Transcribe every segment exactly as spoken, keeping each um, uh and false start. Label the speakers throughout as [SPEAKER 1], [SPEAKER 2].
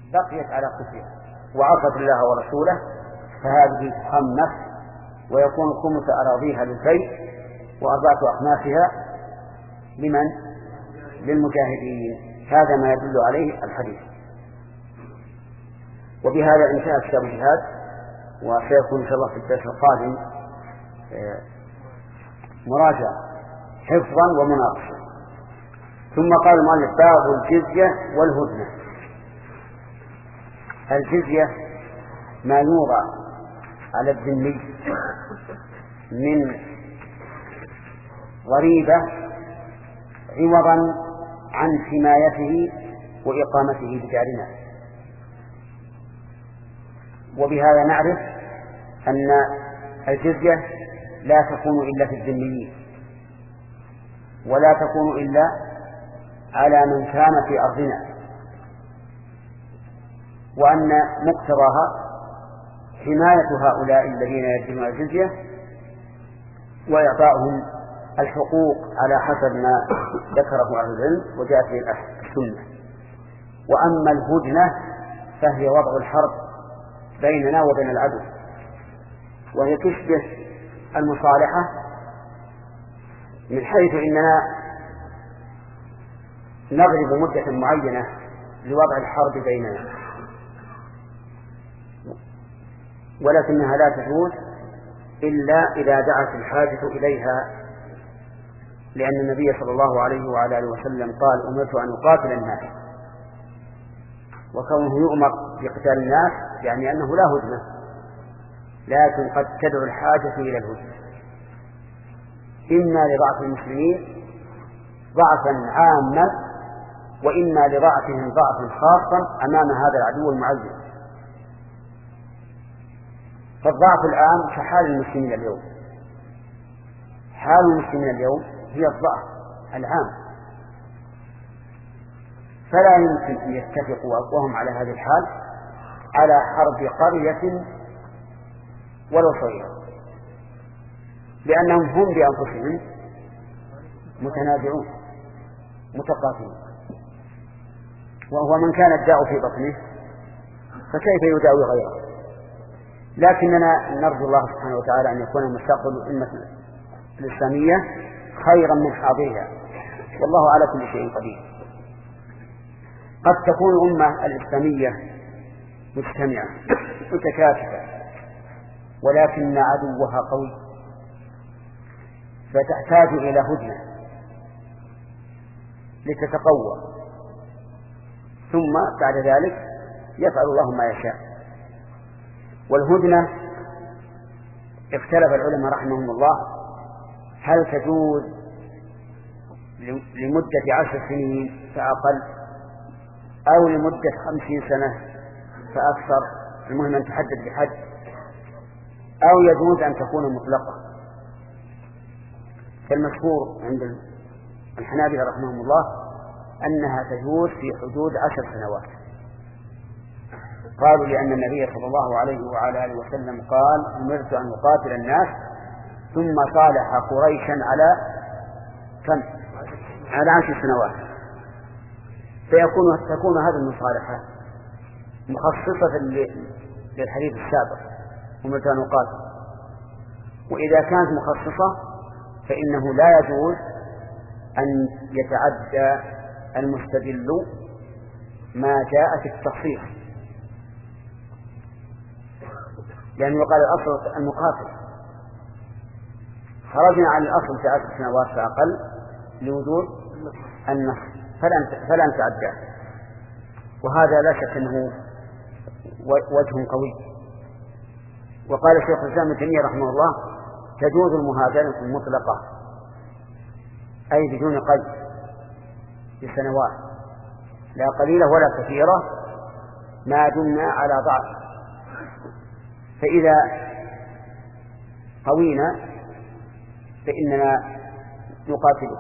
[SPEAKER 1] بقيت على كفرها وعصت الله ورسوله فهذه تخمس ويكون خمس أراضيها للبيت وأربعة أخماسها لمن؟ للمجاهدين. هذا ما يدل عليه الحديث. وبهذا انتهى كتاب الجهاد، وسيكون إن شاء الله في الدرس القادم مراجعة حفظا ومناقشة. ثم قال المؤلف باب الجزية والهدنة. الجزية ما يوضع على الذمي من ضريبة عوضا عن حمايته وإقامته بدارنا. وبهذا نعرف أن الجزية لا تكون إلا في الذميين، ولا تكون إلا على من كان في أرضنا، وأن مقتضاها حماية هؤلاء الذين يدفعون الجزية وإعطاؤهم الحقوق على حسب ما ذكره أهل العلم وجاءت به السنة. وأما الهدنة فهي وضع الحرب بيننا وبين العدو، وهي تشبه المصالحة من حيث إننا نضرب مدة معينة لوضع الحرب بيننا، ولكنها لا تجوز إلا إذا دعت الحاجة إليها، لأن النبي صلى الله عليه وعلى آله وسلم قال أمرت أن أقاتل الناس، وكونه يؤمر بقتال الناس يعني أنه لا هدنة، لكن قد تدعو الحاجة إلى الهدنة، إما لضعف المسلمين ضعفا عاما، وإما لضعفهم ضعفا خاصا أمام هذا العدو المعين. فالضعف الآن كحال المسلمين اليوم، حال المسلمين اليوم هي الضعف العام، فلا يمكن أن يتفقوا وهم على هذه الحال على حرب قرية ولو صغيرة، لأنهم هم بأنفسهم متنازعون متقاتلون، وهو من كان الداء في بطنه فكيف يداوي غيره. لكننا نرجو الله سبحانه وتعالى أن يكون مستقبل الأمة الإسلامية خيرا من حاضرها، والله على كل شيء قدير. قد تكون الأمة الإسلامية مجتمعة متكاتفة، ولكن عدوها قوي، فتحتاج إلى هدنة لتتقوى، ثم بعد ذلك يفعل الله ما يشاء. والهدنة اختلف العلماء رحمهم الله هل تجوز لمدة عشر سنين فأقل أو لمدة خمسين سنة فأكثر، المهم أن تحدد بحد، أو يجوز أن تكون مطلقة. فالمشهور عند الحنابلة رحمهم الله أنها تجوز في حدود عشر سنوات. قالوا لأن النبي صلى الله عليه وعلى آله وسلم قال أمرت أن أقاتل الناس، ثم صالح قريشا على كم؟ على عشر سنوات، فيكون تكون هذه المصالحة مخصصة للحديث السابق أمرت أن أقاتل. وإذا كانت مخصصة فإنه لا يجوز أن يتعدى المستدل ما جاء في التخصيص، لأنه قال الأصل المقاتل، خرجنا عن الأصل في عشر سنوات فأقل لوجود النص فلا نتعدى. وهذا لا شك أنه وجه قوي. وقال الشيخ الإسلام ابن تيمية رحمه الله تجوز المهاجرة المطلقة، أي بدون قيد بسنوات لا قليلة ولا كثيرة ما دمنا على ضعف، فإذا قوينا فإننا نقاتله.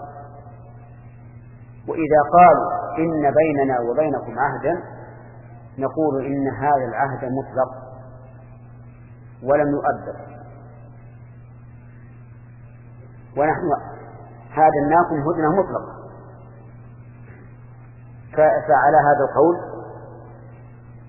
[SPEAKER 1] وإذا قالوا إن بيننا وبينكم عهدا نقول إن هذا العهد مطلق ولم يؤبد، ونحن هادناكم هدنة مطلقة. فعلى هذا القول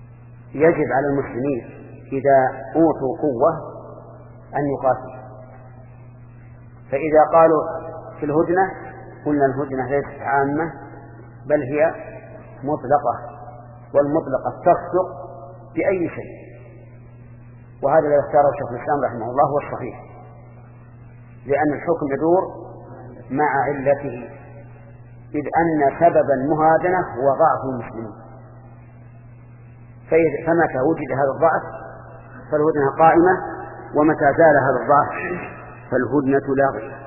[SPEAKER 1] يجب على المسلمين إذا أوتوا قوة أن يقاتلوا. فإذا قالوا في الهدنة قلنا الهدنة ليست عامة بل هي مطلقة، والمطلقة تصدق بأي شيء، وهذا الذي اختاره شيخ الإسلام رحمه الله هو الصحيح، لأن الحكم يدور مع علته، إذ أن سبب المهادنة هو ضعف المسلمين، فمتى وجد هذا الضعف فالهدنة قائمة، ومتى زال هذا الضعف فالهدنة لاغية.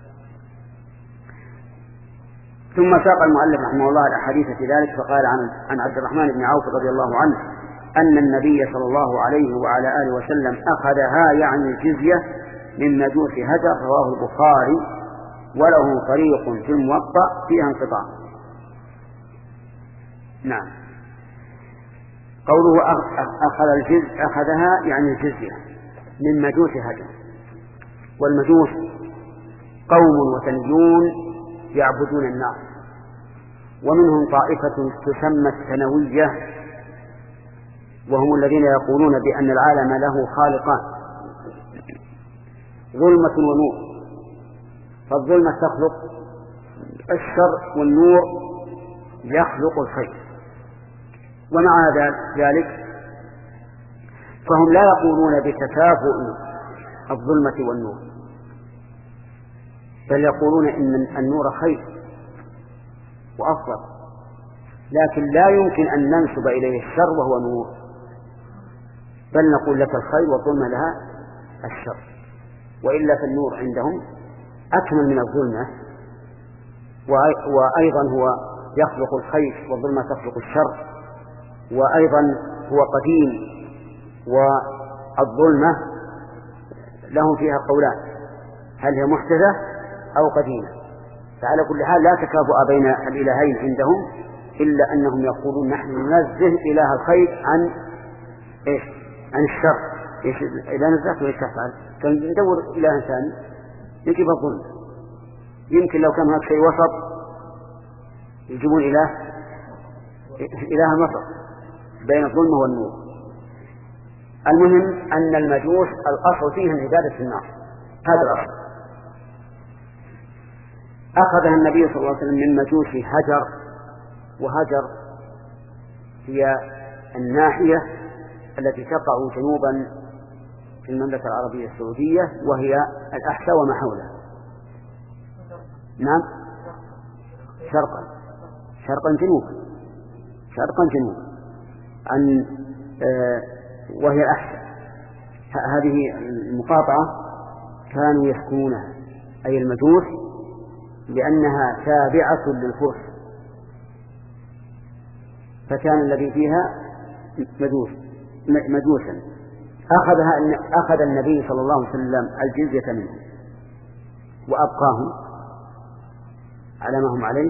[SPEAKER 1] ثم ساق المؤلف رحمه الله الأحاديث في ذلك، فقال عن عبد الرحمن بن عوف رضي الله عنه أن النبي صلى الله عليه وعلى آله وسلم أخذها يعني الجزية من مجوس هجر، رواه البخاري وله طريق في الموطأ فيها انقطاع. نعم. قوله أخذ الجزية أخذها يعني الجزية من مجوس هجر، والمجوس قوم وثنيون يعبدون النار، ومنهم طائفة تسمى الثانوية، وهم الذين يقولون بأن العالم له خالقان، ظلمة ونور، فالظلمة تخلق الشر والنور يخلق الخير. ومع ذلك فهم لا يقولون بتكافؤ الظلمة والنور، بل يقولون إن النور خير وأفضل، لكن لا يمكن أن ننسب إليه الشر وهو نور، بل نقول لك الخير والظلمة لها الشر، وإلا فالنور عندهم أكمل من الظلمة، وأيضا هو يخلق الخير والظلمة تخلق الشر، وأيضا هو قديم، والظلمة لهم فيها قولان، هل هي محدثة أو قديمة. فعلى كل حال لا تكافؤ بين الإلهين عندهم، إلا أنهم يقولون نحن ننزه إله الخير عن إيش؟ عن الشر. إيش إذا نزهته إيش تفعل؟ كان ندور إله ثاني يجيب الظلم، يمكن لو كان هناك شيء وسط يجيبون إله إله الوسط بين الظلم والنور. المهم أن المجوس الأصل فيهم عبادة النار، هذا الأصل. أخذها النبي صلى الله عليه وسلم من مجوس هجر، وهجر هي الناحية التي تقع جنوبا في المملكة العربية السعودية، وهي الأحساء وما حولها. نعم، شرقا شرقا جنوبا شرقا جنوبا عن آه وهي الأحساء. هذه المقاطعة كانوا يسكنونها أي المجوس، لأنها تابعة للفرس، فكان الذي فيها مجوس مجوسا. أخذها أخذ النبي صلى الله عليه وسلم الجزية منهم وأبقاهم على ما هم عليه،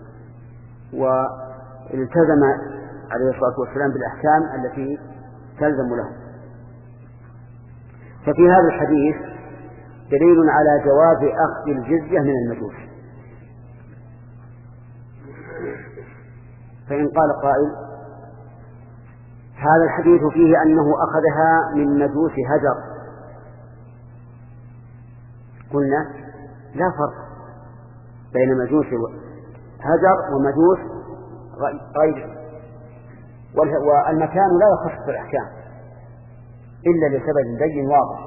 [SPEAKER 1] والتزم عليه الصلاة والسلام بالأحكام التي تلزم له. ففي هذا الحديث دليل على جواز أخذ الجزية من المجوس. فإن قال قائل هذا الحديث فيه أنه أخذها من مجوس هجر، قلنا لا فرق بين مجوس هجر ومجوس غيره، والمكان لا يخص في الأحكام إلا لسبب بين واضح.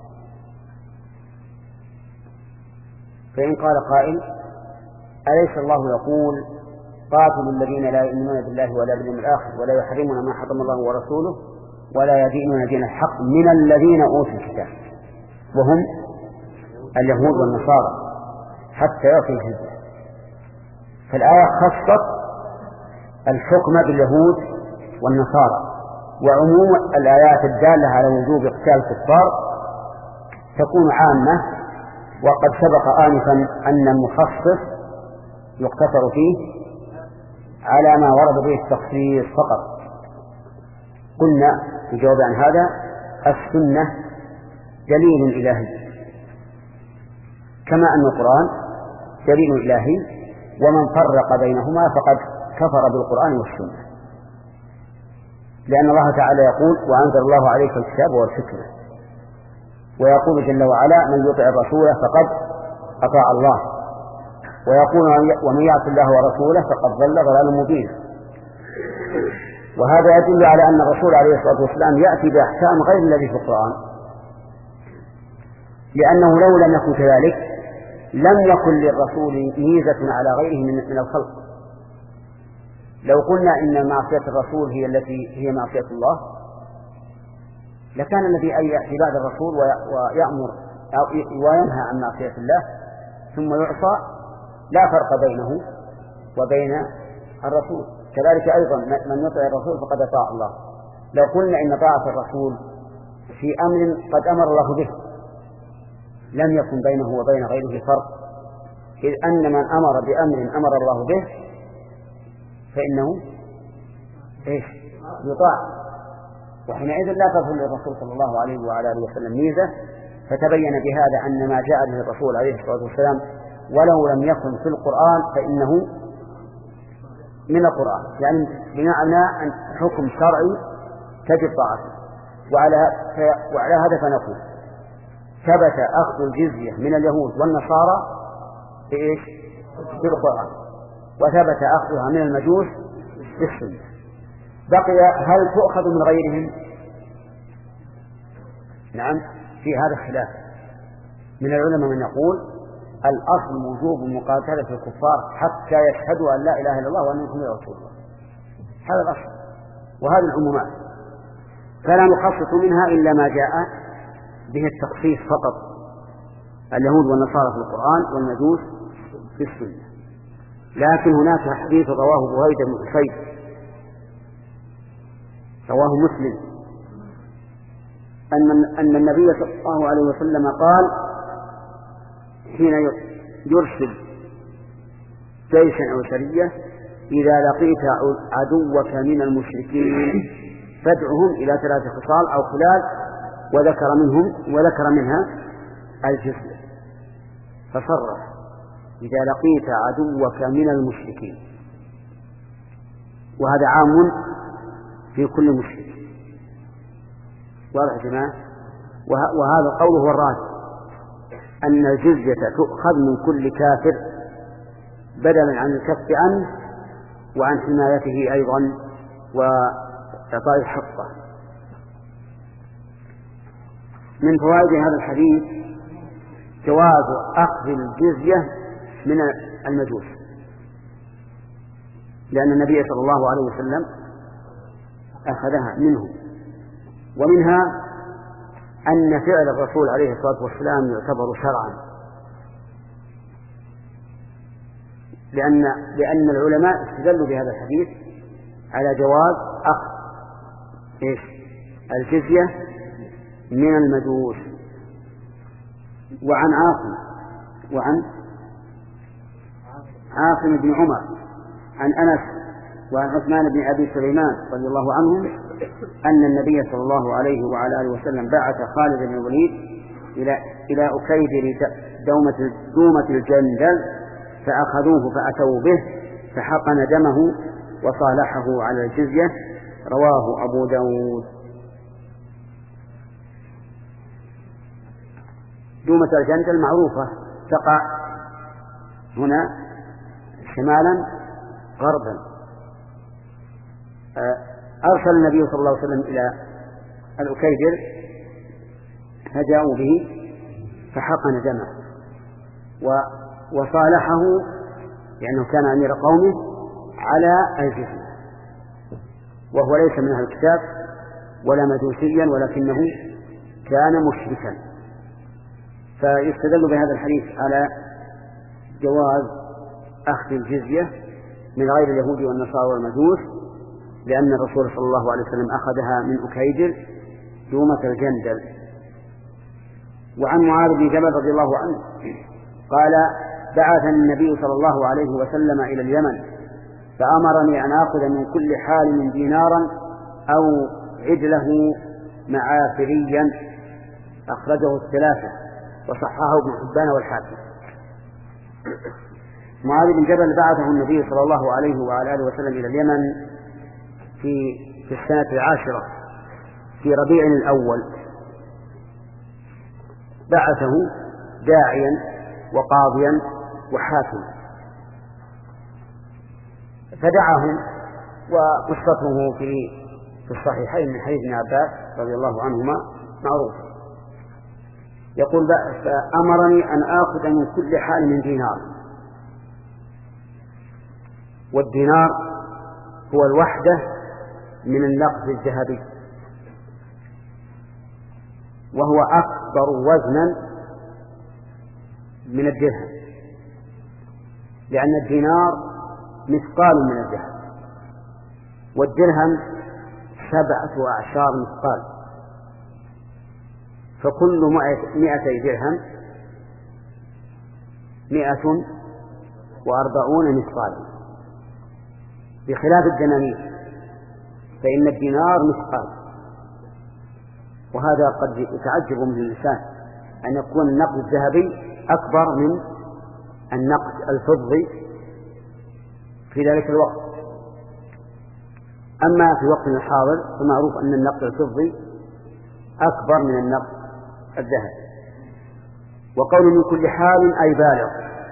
[SPEAKER 1] فإن قال قائل أليس الله يقول قاتلوا الذين لا يؤمنون بالله ولا باليوم الآخر ولا يحرمون ما حرم الله ورسوله ولا يدينون دين الحق من الذين أوتوا الكتاب وهم اليهود والنصارى حتى يعطوا الجزية. فالآية خصت الحكم باليهود والنصارى، وعموم الآيات الدالة على وجوب قتال الكفار تكون عامة، وقد سبق آنفا أن المخصص يقتصر فيه على ما ورد به التخصيص فقط. قلنا في جواب عن هذا السنة دليل إلهي، كما أن القرآن دليل إلهي، ومن فرق بينهما فقد كفر بالقرآن والسنة. لأن الله تعالى يقول وأنزل الله عليك الكتاب والحكمة، ويقول جل وعلا من يطع الرسول فقد أطاع الله، ويقول ومن يعص الله ورسوله فقد ضل ضلالا مبينا. وهذا يدل على أن الرسول عليه الصلاة والسلام يأتي بأحكام غير الذي في القرآن، لأنه لو لم يكن كذلك لم يكن للرسول ميزة على غيره من الخلق. لو قلنا إن معصية الرسول هي التي هي معصية الله لكان الذي أن يأتي بعد الرسول ويأمر وينهى عن معصية الله ثم يعصى لا فرق بينه وبين الرسول. كذلك أيضا من يطع الرسول فقد أطاع الله. لو قلنا إن طاعة الرسول في أمر قد أمر الله به لم يكن بينه وبين غيره فرق، إذ أن من أمر بأمر أمر الله به فإنه إيش يطاع، وحينئذ لا تظهر للرسول صلى الله عليه وعلى آله وسلم ميزة. فتبين بهذا أن ما جاء به الرسول عليه الصلاة والسلام ولو لم يكن في القرآن فإنه من القرآن، يعني بمعنى أن حكم شرعي تجب طاعته. وعلى وعلى هذا فنقول ثبت أخذ الجزية من اليهود والنصارى في إيش؟ في القرآن، وثبت أخذها من المجوس في السنة. بقي هل تؤخذ من غيرهم؟ نعم، في هذا الخلاف من العلماء من يقول الأصل وجوب مقاتلة الكفار حتى يشهدوا أن لا إله إلا الله وأن محمدا رسول الله، هذا الأصل. وهذه العمومات فلا نخصص منها إلا ما جاء به التخصيص فقط، اليهود والنصارى في القرآن والمجوس في السنة. لكن هناك حديث رواه بهيد بن حسين رواه مسلم أن أن النبي صلى الله عليه وسلم قال حين يرسل جيشا أو سرية إذا لقيت عدوك من المشركين فادعهم إلى ثلاث خصال أو خلال، وذكر منهم وذكر منها الجزية، فصرح إذا لقيت عدوك من المشركين، وهذا عام في كل مشرك. واضح يا جماعة؟ وهذا القول هو الراجح أن الجزية تؤخذ من كل كافر بدلا عن الكف عنه وعن حمايته أيضا وإعطاء حقه. من فوائد هذا الحديث جواز أخذ الجزية من المجوس، لأن النبي صلى الله عليه وسلم أخذها منهم. ومنها أن فعل الرسول عليه الصلاة والسلام يعتبر شرعا، لأن لأن العلماء استدلوا بهذا الحديث على جواز أخذ إيش؟ الجزية من المجوس. وعن عاصم وعن عاصم بن عمر عن أنس وعن عثمان بن أبي سليمان رضي الله عنهم أن النبي صلى الله عليه وعلى آله وسلم بعث خالد بن الوليد إلى إلى أكيدر دومة دومة الجندل فأخذوه فأتوا به فحقن دمه وصالحه على الجزية. رواه أبو داود. دومة الجندل معروفة تقع هنا شمالا غربا. أرسل النبي صلى الله عليه وسلم إلى الأكيدر فجاءوا به فحقن دمه وصالحه لأنه كان أمير قومه على الجزية، وهو ليس من أهل الكتاب ولا مجوسيا ولكنه كان مشركا. فيستدل بهذا الحديث على جواز أخذ الجزية من غير اليهود والنصارى والمجوس، لأن الرسول صلى الله عليه وسلم أخذها من أكيدر دومة الجندل. وعن معاذ بن جبل رضي الله عنه قال بعثني النبي صلى الله عليه وسلم إلى اليمن فأمرني أن آخذ من كل حال دينارا أو عدله معافريا. أخرجه الثلاثة وصححه ابن حبان والحاكم. معاذ بن جبل بعثه النبي صلى الله عليه وعلى آله وسلم إلى اليمن في في السنة العاشرة في ربيع الأول بعثه داعيا وقاضيا وحاكما، فدعاهم. وقصته في في الصحيحين من حديث ابن عباس رضي الله عنهما معروفة. يقول فأمرني أن آخذ من كل حال من دينار، والدينار هو الوحدة من النقد الذهبي، وهو أكبر وزنا من الدرهم، لأن الدينار مثقال من الذهب، والدرهم سبعة أعشار مثقال، فكل مائتي درهم مائة وأربعون مثقالا، بخلاف الدنانير فإن الدينار مثقال. وهذا قد يتعجب من الإنسان أن يكون النقد الذهبي أكبر من النقد الفضي في ذلك الوقت. أما في وقتنا الحاضر فمعروف أن النقد الفضي أكبر من النقد الذهبي. وقول من كل حال أي بالغ،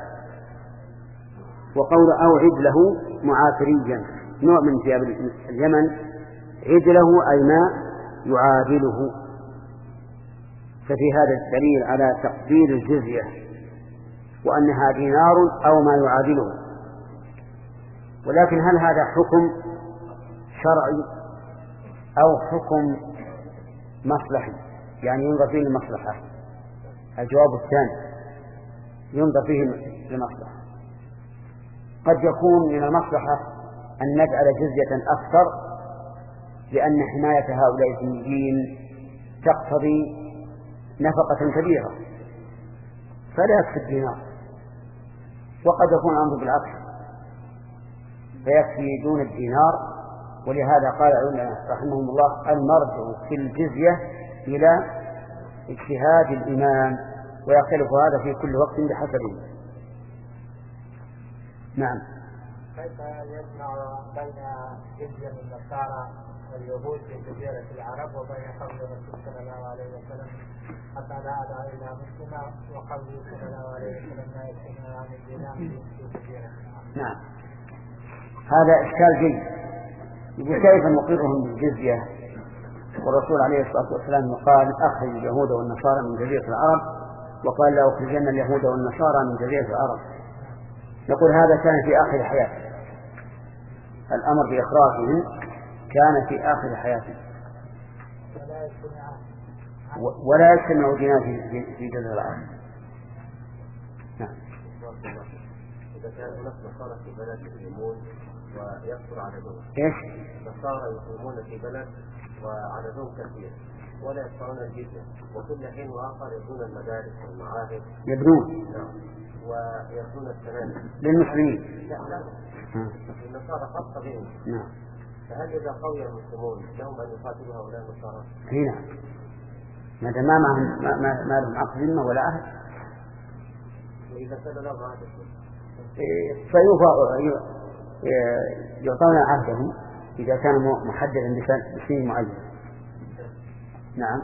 [SPEAKER 1] وقول أوعد له معافريا نوع من ثياب اليمن، عدله أي ما يعادله. ففي هذا الدليل على تقدير الجزية وأنها دينار أو ما يعادله. ولكن هل هذا حكم شرعي أو حكم مصلحي؟ يعني ينظر فيه المصلحة. الجواب الثاني، ينظر فيه المصلحة. قد يكون من المصلحة أن نجعل جزية أكثر، لأن حماية هؤلاء الدين تقتضي نفقة كبيرة فلا يكفي الدينار. وقد يكون الأمر بالعكس فيكفي دون الدينار. ولهذا قال رحمهم الله المرجع في الجزية إلى اجتهاد الإمام، ويختلف هذا في كل وقت بحسبه. نعم.
[SPEAKER 2] كيف يجمع بين جزية النصارى واليهود في جزيرة العرب وبين قول الرسول صلى الله عليه وسلم حتى لا أدع إلا مسلما، وقوله صلى الله عليه وسلم لا يسلم عن الدينار في جزيرة العرب؟
[SPEAKER 1] نعم، هذا إشكال جيد. يقول كيف نقرهم بالجزية والرسول عليه الصلاة والسلام قال أخرج اليهود والنصارى من جزيرة العرب، وقال لا أخرجن اليهود والنصارى من جزيرة العرب. نقول هذا كان في آخر حياته، الأمر بإخراجهم كان في آخر حياته، ولا يجتمع دينار في جزيرة العرب. نعم.
[SPEAKER 3] إذا كان هناك نصارى في بلد يقيمون ويكثر عددهم،
[SPEAKER 1] إيش؟
[SPEAKER 3] نصارى يقيمون في بلد وعددهم كثير ولا يدفعون الجزية، وكل حين وآخر يبنون المدارس والمعاهد.
[SPEAKER 1] يبنون؟
[SPEAKER 3] نعم. ويبنون الكنائس
[SPEAKER 1] للمسلمين؟
[SPEAKER 3] لا لا، النصارى خاصة بهم.
[SPEAKER 1] نعم.
[SPEAKER 3] فهل إذا قوي المسلمون لهم أن يقاتلوا هؤلاء النصارى؟
[SPEAKER 1] نعم، ما دام ما معهم ما, ما, ما لهم عقد ذمة ولا عهد.
[SPEAKER 3] وإذا كان لهم عهد
[SPEAKER 1] فيوفى يعطون عهدهم إذا كان محددا بسنين معينة. نعم.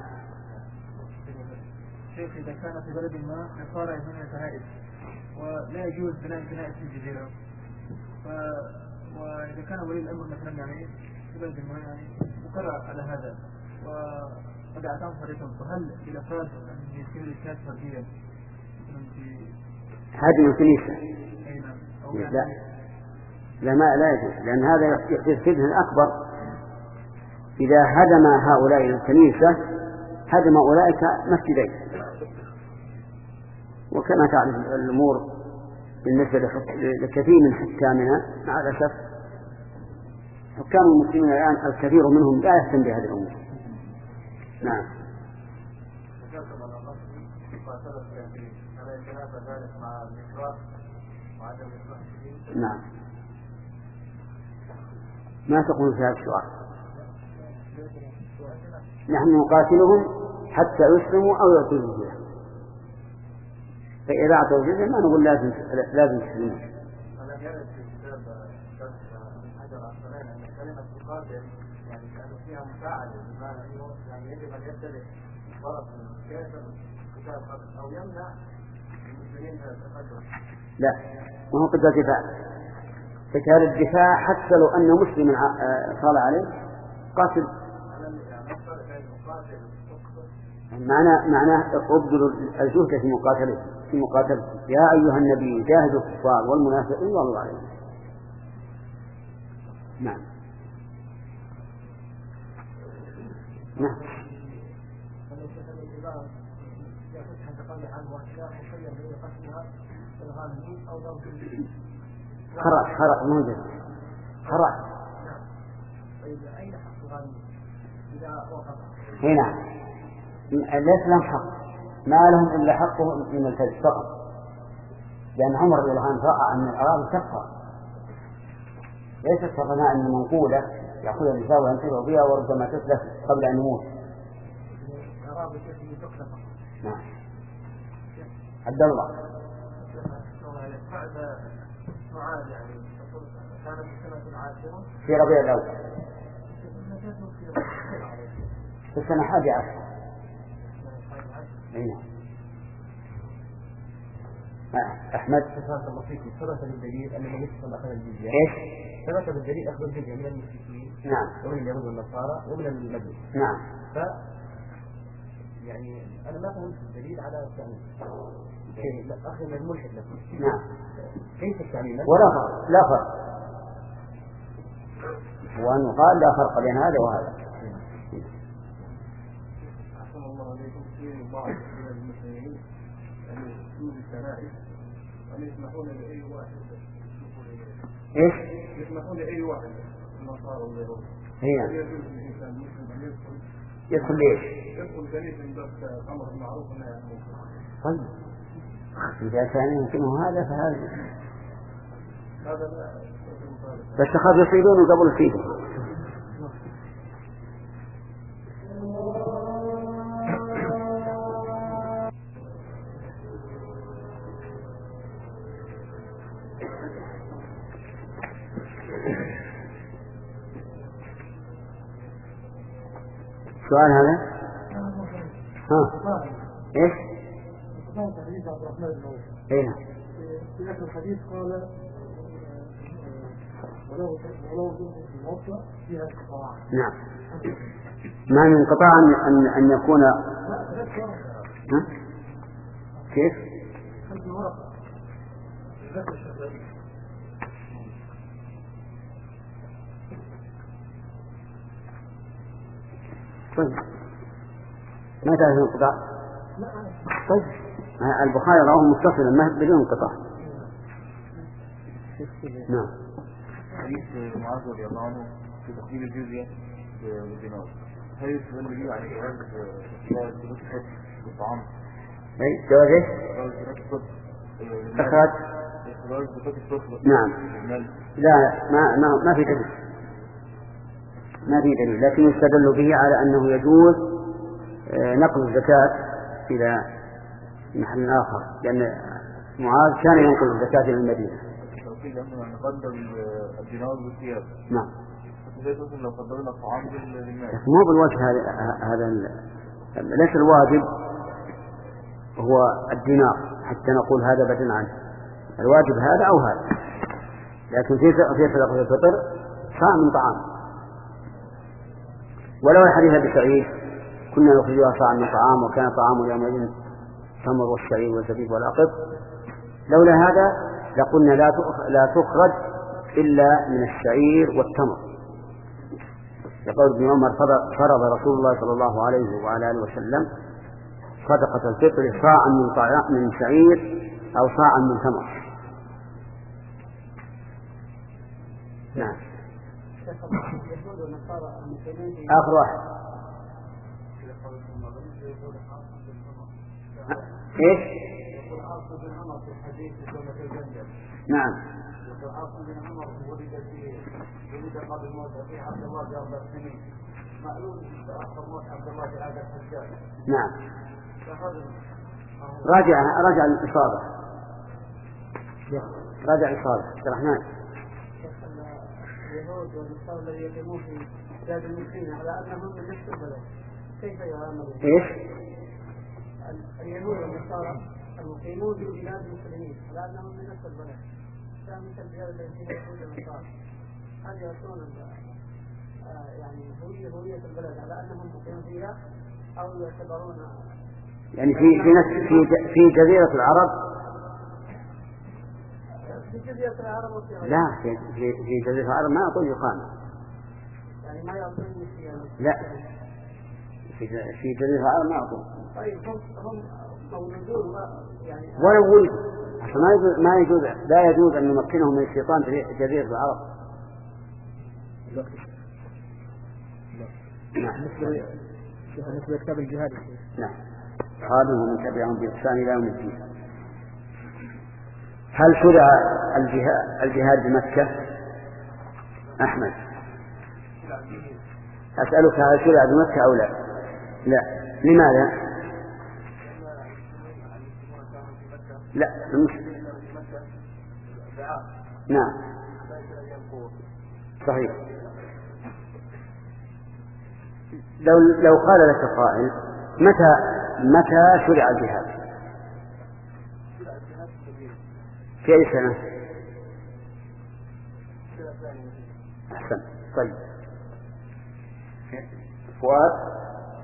[SPEAKER 2] شيخ، إذا كان في بلد ما نصارى يبنون الكنائس ولا يجوز بناء كنائس في الجزيرة، ف... وإذا كان ولي الأمر مثلا يعني في بلد ما يعني مقرر على هذا وقد أعطاهم حريتهم، فهل بالأفراد أن يسيروا الكنائس فرديا في
[SPEAKER 1] هذه الكنيسة؟
[SPEAKER 2] أي نعم.
[SPEAKER 1] لا لا ما لا يجوز، لأن هذا يحدث فتنة أكبر. إذا هدم هؤلاء الكنيسة هدم أولئك مسجدين. وكما تعرف الأمور بالنسبة لكثير من حكامنا مع الأسف حكام المسلمين الآن الكثير منهم لا يهتم بهذه الأمور. نعم. نعم. ما تقول في هذا السؤال؟ نحن نقاتلهم حتى يسلموا أو يعطوا الجزية، فإذا أعطوا الجزية ما نقول لازم لازم تسلموا.
[SPEAKER 3] كلمة مقاتل يعني كانوا فيها مساعدة بمعنى أنه يعني يجب أن يبتدئ طرف من الكافر قتال قتل أو يمنع المسلمين من التقدم.
[SPEAKER 1] لا، ما هو قتال دفاع. قتال الدفاع حتى لو أن مسلم صال عليه قاتل. معنى معناه ابذلوا الجهد في مقاتلته في مقاتلته يا أيها النبي جاهدوا الكفار والمنافقين والله عليهم. نعم. نعم. خرج خرج موجود خرج.
[SPEAKER 3] أين حق الغانم إذا وقف؟
[SPEAKER 1] هنا ليس لهم حق، ما لهم إلا حقه من الفجر فقط، لأن عمر رضي الله عنه رأى أن الأراضي تبقى ليست كغناء منقولة يأخذ النساء وينتفع بها وربما تتلف قبل أن يموت. نعم. عبد الله في ربيع الأول في السنة الحادية عشر. أين أحمد
[SPEAKER 3] ثبت الله فيكم ثبت بالدليل أن النبي صلى الله عليه وسلم أخذ الجزية.
[SPEAKER 1] إيش؟
[SPEAKER 3] ثبت بالدليل أخذ الجزية من المشركين.
[SPEAKER 1] نعم.
[SPEAKER 3] ومن اليهود والنصارى ومن المجوس.
[SPEAKER 1] نعم.
[SPEAKER 3] ف يعني أنا ما فهمت الدليل على التعميم. يعني أخي من الملحد نفسه.
[SPEAKER 1] نعم.
[SPEAKER 3] كيف التعميم؟
[SPEAKER 1] ولا فرق لا فرق. وأنه قال لا فرق بين هذا وهذا.
[SPEAKER 3] أحسن الله عليكم في بعض من المسلمين يعني يسوء الكنائس أن يسمحون لأي واحد
[SPEAKER 1] إيش؟
[SPEAKER 3] يسمحون لأي واحد النصارى واليهود.
[SPEAKER 1] هنا.
[SPEAKER 3] يجوز للإنسان المسلم أن يدخل.
[SPEAKER 1] يدخل ليش؟
[SPEAKER 3] يدخل كنيسة بس أمر معروف أنها يعني.
[SPEAKER 1] طيب. إذا كان يمكنه هذا فهذا.
[SPEAKER 3] هذا
[SPEAKER 1] بس خاف يصيدون قبل الفيديو. السؤال هذا؟ ها؟ إيش؟ إيه؟
[SPEAKER 2] في آخر الحديث قال ولو ولو الموضع فيها انقطاع.
[SPEAKER 1] نعم. معنى الانقطاع أن أن يكون ها؟ كيف؟ طيب ما تعرف الانقطاع؟ طيب البخاري رواه متصلا ما بدون انقطاع. نعم.
[SPEAKER 3] حديث معاذ رضي الله عنه في تقديم الجزية بالدينار. هل يستدل به على جواز جواز الفطر والطعام؟
[SPEAKER 1] أي جواز إيش؟
[SPEAKER 3] جواز الفطر.
[SPEAKER 1] أخذ.
[SPEAKER 3] جواز الفطر.
[SPEAKER 1] نعم. لا ما ما ما في دليل. ما في دليل، لكن يستدل به على أنه يجوز نقل الزكاة إلى محل آخر، لأن معاذ كان ينقل الزكاة إلى المدينة.
[SPEAKER 3] قيل أننا نقدم الدينار والثياب.
[SPEAKER 1] نعم.
[SPEAKER 3] زي مثل لو قدمنا الطعام للناس.
[SPEAKER 1] مو بالوجه هذا هذا ليس الواجب هو الدينار حتى نقول هذا بدل عنه. الواجب هذا أو هذا، لكن في في صدقة الفطر صاع من طعام. ولو الحديث بسعيد كنا نخرجها صاع من طعام وكان طعام يومئذ التمر والشعير والزبيب والعقب، لولا هذا لقلنا لا لا تخرج إلا من الشعير والتمر. يقول ابن عمر فرض رسول الله صلى الله عليه وعلى آله وسلم صدقة الفطر صاعا من من شعير أو صاعا من تمر. نعم. آخر واحد. إيش؟ نعم. ولد قبل الموت في عبد الله بأربع سنين معلوم تأخر موت عبد الله في هذا الحجاج. نعم. راجع راجع الإصابة. راجع الإصابة عبد الرحمن.
[SPEAKER 3] اليهود والنصارى الذين يقيمون في بلاد المسلمين على أنهم من نفس البلد كيف يعاملون؟
[SPEAKER 1] إيش؟
[SPEAKER 3] اليهود والنصارى المقيمون في بلاد المسلمين على أنهم من نفس البلد مثل البلاد التي فيها اليهود والنصارى هل يعطون يعني هوية هوية البلد على أنهم مقيمون فيها أو يعتبرون
[SPEAKER 1] يعني في في نفس في في جزيرة العرب؟
[SPEAKER 3] في جزيرة العرب
[SPEAKER 1] لا في في في جزيرة العرب ما أقول يقام.
[SPEAKER 3] يعني ما يعطون فيها.
[SPEAKER 1] لا في في جزيرة العرب ما أقول.
[SPEAKER 3] طيب هم هم مولودون يعني.
[SPEAKER 1] ولا ولدوا عشان ما يجوز ما يجوز لا يجوز أن نمكنهم من الشيطان في جزيرة العرب. نعم.
[SPEAKER 2] بالنسبة لكتاب الجهاد.
[SPEAKER 1] نعم. قالوا ومن تبعهم بإحسان إلى يوم الدين. هل شرع الجهاد الجهاد بمكة؟ أحمد أسألك هل شرع بمكة أو لا؟ لا. لماذا؟ لا المسلم. نعم صحيح. لو لو قال لك قائل متى متى شرع الجهاد؟ في أي سنة؟ أحسن. طيب فؤاد.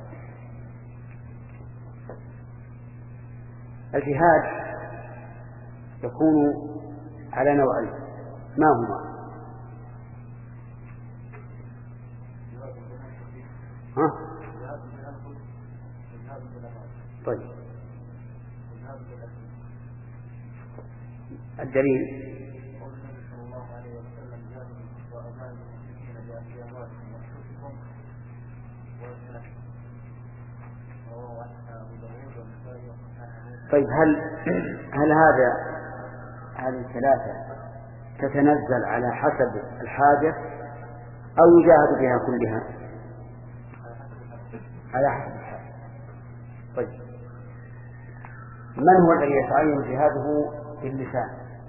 [SPEAKER 1] الجهاد يكون على نوعين، ما هما؟ ها؟ طيب الدليل طيب هل هل هذا هذه الثلاثة تتنزل على حسب الحاجة أو يجاهد بها كلها؟ على حسب الحاجة. طيب من هو الذي يتعين جهاده باللسان؟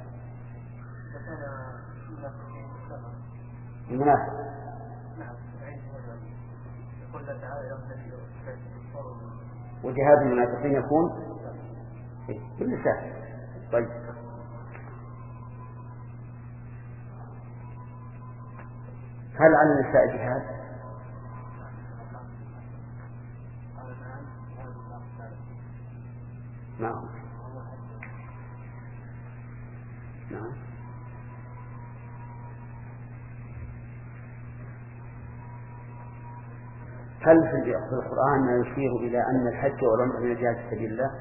[SPEAKER 1] المنافق. وجهاد المنافقين يكون باللسان. طيب هل على النساء جهاد؟ نعم نعم. هل في القرآن ما يشير إلى أن الحج والعمرة من الجهاد في سبيل الله؟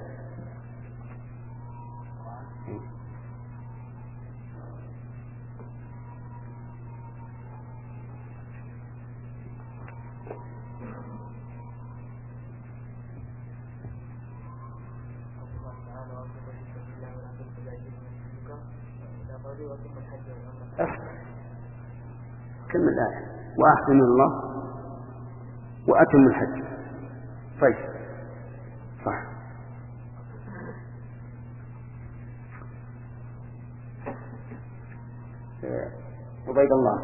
[SPEAKER 1] كم الآية وأحسن الله وأتم الحج. طيب صح. عبيد الله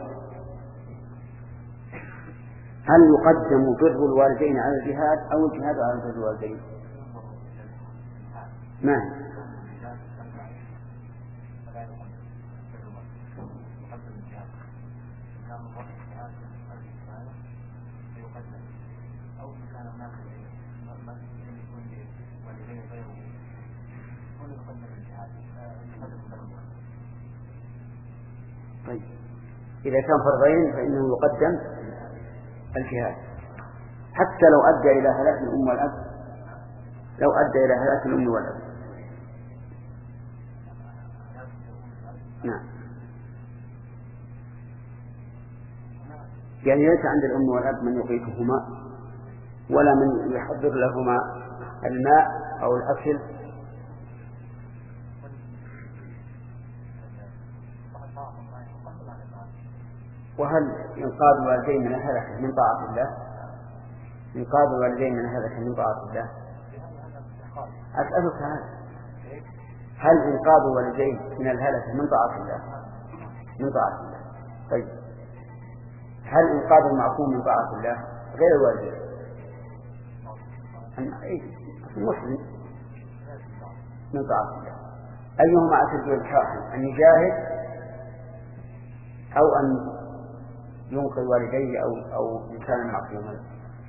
[SPEAKER 1] هل يقدم بر الوالدين على الجهاد أو الجهاد على بر الوالدين؟ ما هي؟ طيب إذا كان فرضين فإنه يقدم الجهاد حتى لو أدى إلى هلاك الأم والأب، لو أدى إلى هلاك الأم والأب. نعم. يعني ليس عند الأم والأب من يقيتهما ولا من يحضر لهما الماء أو الأكل. وهل إنقاذ الوالدين من الهلكة من طاعة الله؟ إنقاذ الوالدين من الهلكة من طاعة الله؟ أسألك هذا، هل إنقاذ الوالدين من الهلكة من طاعة الله؟ من طاعة الله. طيب هل إنقاذ المعصوم من طاعة الله غير الواجب؟ المسلم من طاعة الله أيهما أشد إلحاحا أن يجاهد أو أن ينقذ والديه أو أو إنسانا معصوما؟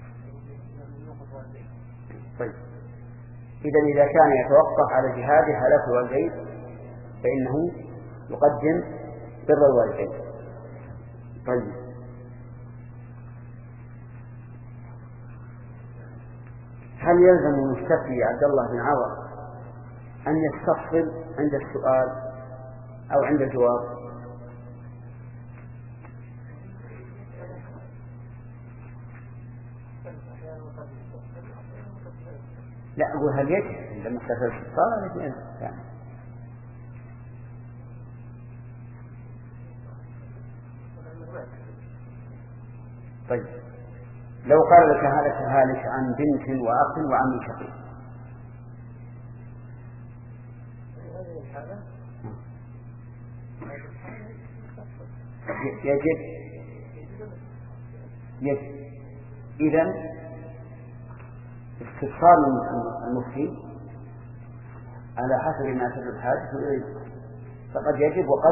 [SPEAKER 1] طيب إذا إذا كان يتوقف على جهاده هلاك الوالدين فإنه يقدم بر الوالدين. طيب هل يلزم المستفتي عبد الله بن عوض أن يستفصل عند السؤال أو عند الجواب؟ لا أقول هل يجب لما استفصل السؤال يعني. طيب لو قال لك هذا هالك عن بنت وأخ وعم شقيق يجب يجب إذن استفسار المفتي على حسب ما تدل الحاجة فقد يجب وقد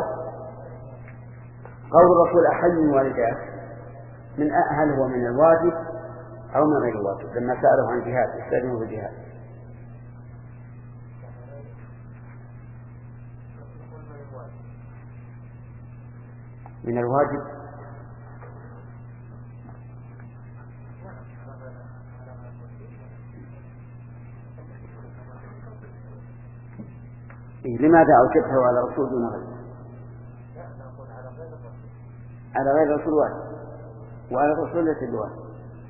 [SPEAKER 1] قول الرسول أحل من والدات من هل هو من الواجب أو من غير الواجب لما سأله عن جهاد استأذنوا بالجهاد. من الواجب إيه لماذا أوجبته على الرسول دون غيره؟ على غير الرسول واجب وعلى الرسول ليس بواجب.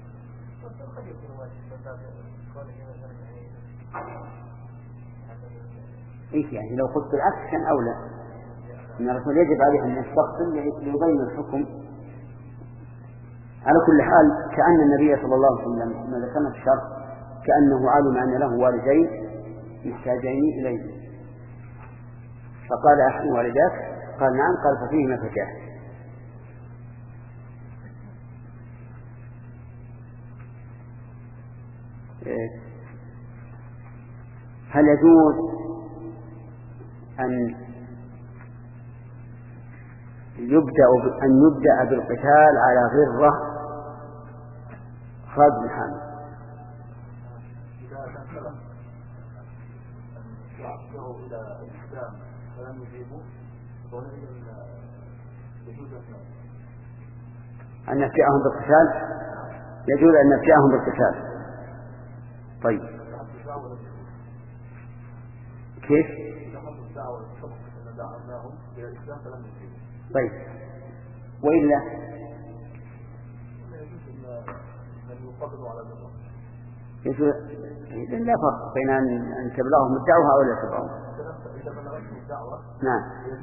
[SPEAKER 1] إيش يعني لو قلت العكس كان أولى إن الرسول يجب عليه أن يستفصل ليبين الحكم. على كل حال كأن النبي صلى الله عليه وسلم لما ذكرنا الشرط كأنه علم أن له والدين محتاجين إليه فقال أحسن والدات قال نعم قال ففيهما فجاه. هل يجوز أن يبدأ أن يبدأ بالقتال على غرة خالد بن حامد؟ أن نبدأهم بالقتال يجوز أن نبدأهم بالقتال. طيب كيف؟ طيب وإلا يجوز لا فرق بين أن تبلغهم الدعوة أو لا تبلغهم. نعم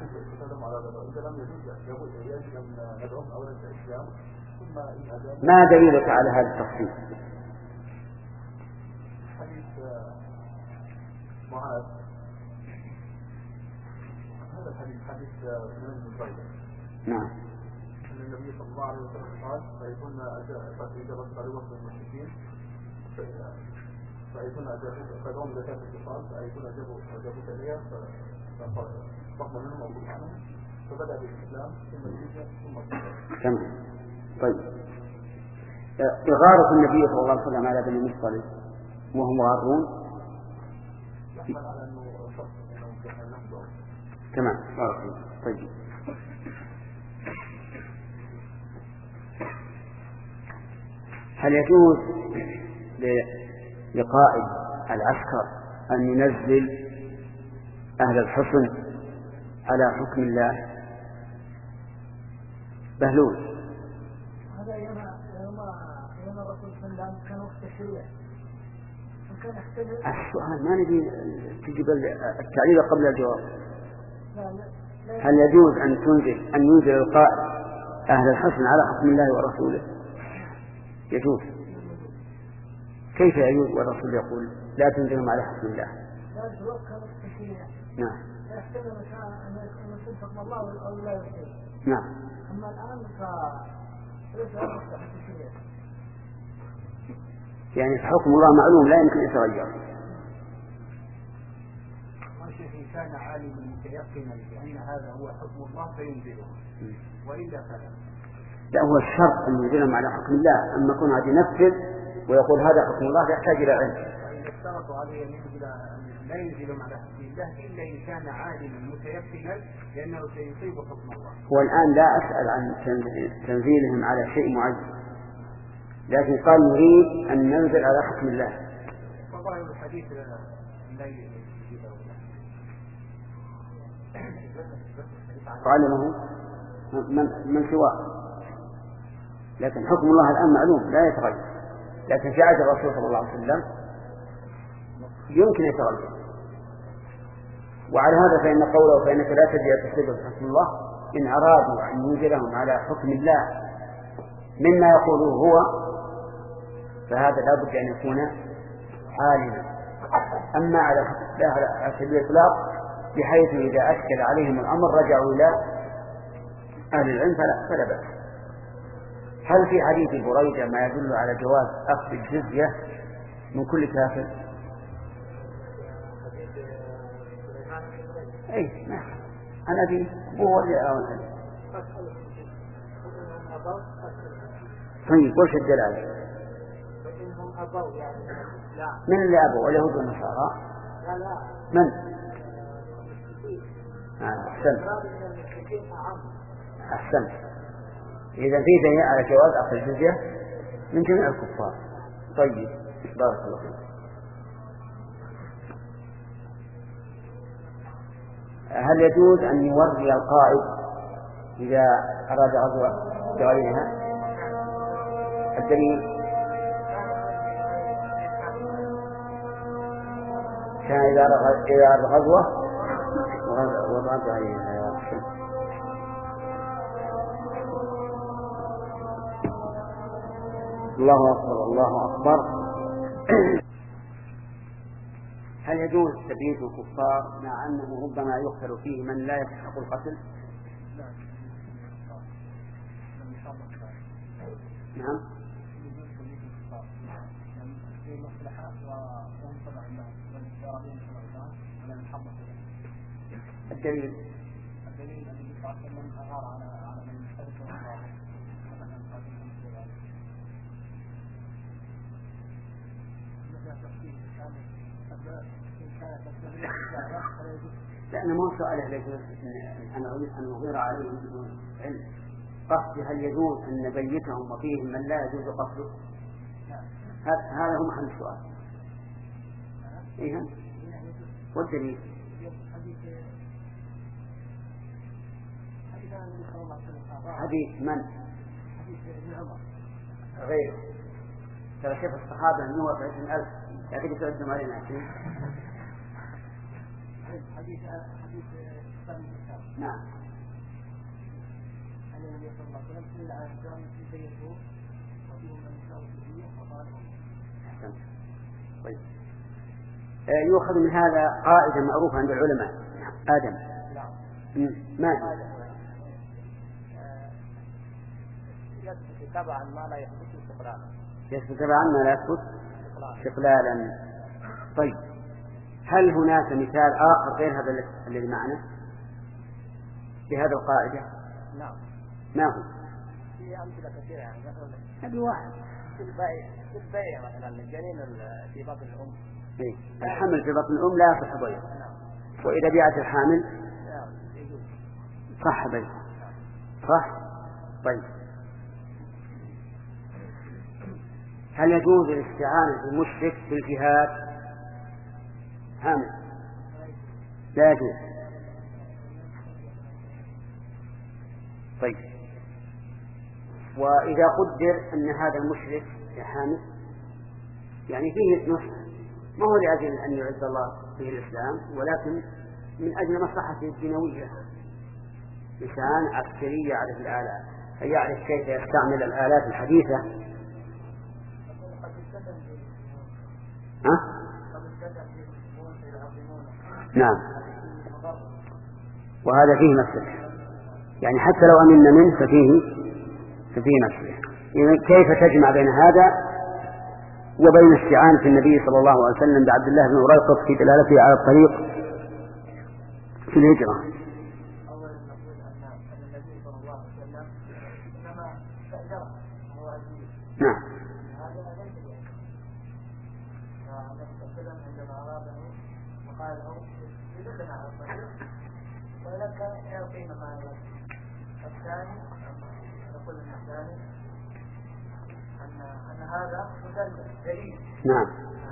[SPEAKER 1] ما دليلك على هذا التفصيل؟
[SPEAKER 4] معاذ هذا الحديث حديث من الفائدة.
[SPEAKER 1] نعم.
[SPEAKER 4] أن النبي صلى الله عليه وسلم قال فيكون إذا بطلوا وقت المشركين فيكون فدعون زكاة الاتصال فيكون أجابوا أجابوا تليا فقبل منهم أو عنهم فبدأ بالإسلام ثم الجزية ثم الصلاة.
[SPEAKER 1] تمام. طيب إغارة النبي صلى الله عليه وسلم على بني مصطلق وهم غارون تمام. طيب هل يجوز لقائد العسكر أن ينزل أهل الحصن على حكم الله؟ بهلول
[SPEAKER 3] هذا يوم يوم يوم الرسول صلى الله عليه وسلم كان وقت الشروع وكان يحتمل
[SPEAKER 1] السؤال ما نبي تجيب التعليل قبل الجواب.
[SPEAKER 3] لا لا لا
[SPEAKER 1] هل يجوز أن تنزل أن ينزل القائد أهل الحصن على حكم الله ورسوله؟ يجوز. كيف يجوز والرسول يقول لا تنزلهم على حكم الله؟
[SPEAKER 3] لا الجواب كان وقت الشروع.
[SPEAKER 1] نعم.
[SPEAKER 3] يحتمل أن يكون حكم الله أو لا يحتمل.
[SPEAKER 1] نعم.
[SPEAKER 3] أما الآن ف
[SPEAKER 1] يعني حكم الله معلوم لا يمكن يتغير.
[SPEAKER 5] إن كان عالما متيقنا بأن هذا هو حكم الله فينزله وإلا فلا.
[SPEAKER 1] لا، هو الشرط أن ينزلهم على حكم الله، أما يكون عاد ينفذ ويقول هذا حكم الله يحتاج إلى علم.
[SPEAKER 5] وإن اشترطوا عليه أن ينزل لا ينزلهم على حكم الله إلا إن كان عالما متيقنا لأنه سيصيب حكم الله.
[SPEAKER 1] هو الآن لا أسأل عن تنزيلهم على شيء معين، لكن قال نريد أن ننزل على حكم الله.
[SPEAKER 5] فظاهر الحديث لا
[SPEAKER 1] علمه من, من سواه، لكن حكم الله الآن معلوم لا يتغير، لكن في عهد الرسول صلى الله عليه وسلم يمكن يتغير. وعلى هذا فإن قوله فإنك لا تدري تصيب بحكم الله إن أرادوا أن ينزلهم على حكم الله مما يقوله هو فهذا لا بد أن يكون عالما. أما على حكم الله على سبيل الإطلاق بحيث إذا أشكل عليهم الأمر رجعوا إلى أهل العلم فلا, فلا بأس. هل في حديث بريدة ما يدل على جواز أخذ الجزية من كل كافر؟ أي نعم. أنا أبي هو اللي أعلم. طيب وش الدلالة؟ من اللي أبوا اليهود والنصارى؟ من؟ أحسنت أحسنت. إذا في دليل على جواز أخذ الجزية من جميع الكفار. طيب بارك الله فيك. هل يجوز أن يوري القائد إذا أراد غزوة بغيرها؟ الدليل كان إذا أراد غزوة وضعت عليها يا رسول. الله أكبر الله أكبر. هل يجوز تبييت الكفار مع أنه ربما يقتل فيه من لا يستحق القتل؟ نعم. الدليل
[SPEAKER 5] الدليل الذي يقال من أغار على على من يشترك الله مثلا قاتل
[SPEAKER 1] لا أنا ما سؤال هل يجوز أن أريد أن أغير عليهم بدون علم. قصدي هل يجوز أن نبيتهم وفيهم من لا يجوز قتله؟ هذا هو محل السؤال. إيه والدليل حديث من؟
[SPEAKER 5] حديث ابن عمر
[SPEAKER 1] غيره. ترى شيخ الصحابة أنه هو في عشرين ألف لكن تقدم علينا عشرين.
[SPEAKER 5] حديث حديث
[SPEAKER 1] نعم.
[SPEAKER 5] أن النبي صلى الله عليه وسلم إلا على الجوان في بيته وفيهم من يساوي الدنيا وقال.
[SPEAKER 1] أحسنت. طيب. يؤخذ من هذا قاعدة معروفة عند العلماء. آدم.
[SPEAKER 5] نعم.
[SPEAKER 1] ما
[SPEAKER 5] يثبت تبعا ما لا يثبت استقلالا.
[SPEAKER 1] يثبت تبعا ما لا يثبت استقلالا. طيب هل هناك مثال آخر غير هذا الذي معنا في هذه القاعدة؟
[SPEAKER 5] نعم.
[SPEAKER 1] ما هو؟
[SPEAKER 5] في أمثلة كثيرة يعني مثلا
[SPEAKER 1] هذا واحد.
[SPEAKER 5] في البيع في البيع مثلا الجنين في بطن الأم.
[SPEAKER 1] إيه. الحمل في بطن الأم لا يصح بيع.
[SPEAKER 5] نعم.
[SPEAKER 1] وإذا بيعت الحامل
[SPEAKER 5] نعم يجوز.
[SPEAKER 1] صح بيع. صح. طيب هل يجوز الاستعانة بالمشرك في الجهاد؟ حامل لا يجوز. طيب وإذا قدر أن هذا المشرك حامل يعني فيه نصح ما هو لأجل أن يعز الله به الإسلام ولكن من أجل مصلحته الدنيوية، إنسان عسكري يعرف الآلات يعرف كيف يستعمل الآلات الحديثة. ها؟ نعم. وهذا فيه مفسدة يعني حتى لو أمنا منه ففيه فيه مشروعية. كيف تجمع بين هذا وبين استعانة النبي صلى الله عليه وسلم بعبد الله بن أريقط في دلالته على الطريق في الهجرة؟
[SPEAKER 3] أولا نقول أن النبي صلى الله عليه وسلم إنما استأجره هو عزيز.
[SPEAKER 1] نعم.
[SPEAKER 3] هذا ليس يعني. فالنبي صلى الله عليه وسلم عندما أراد وقال له يدلنا على الطريق ولك يعطينا ما لك. الثاني نقول أن الثاني أن أن هذا مدلل دليل.
[SPEAKER 1] نعم.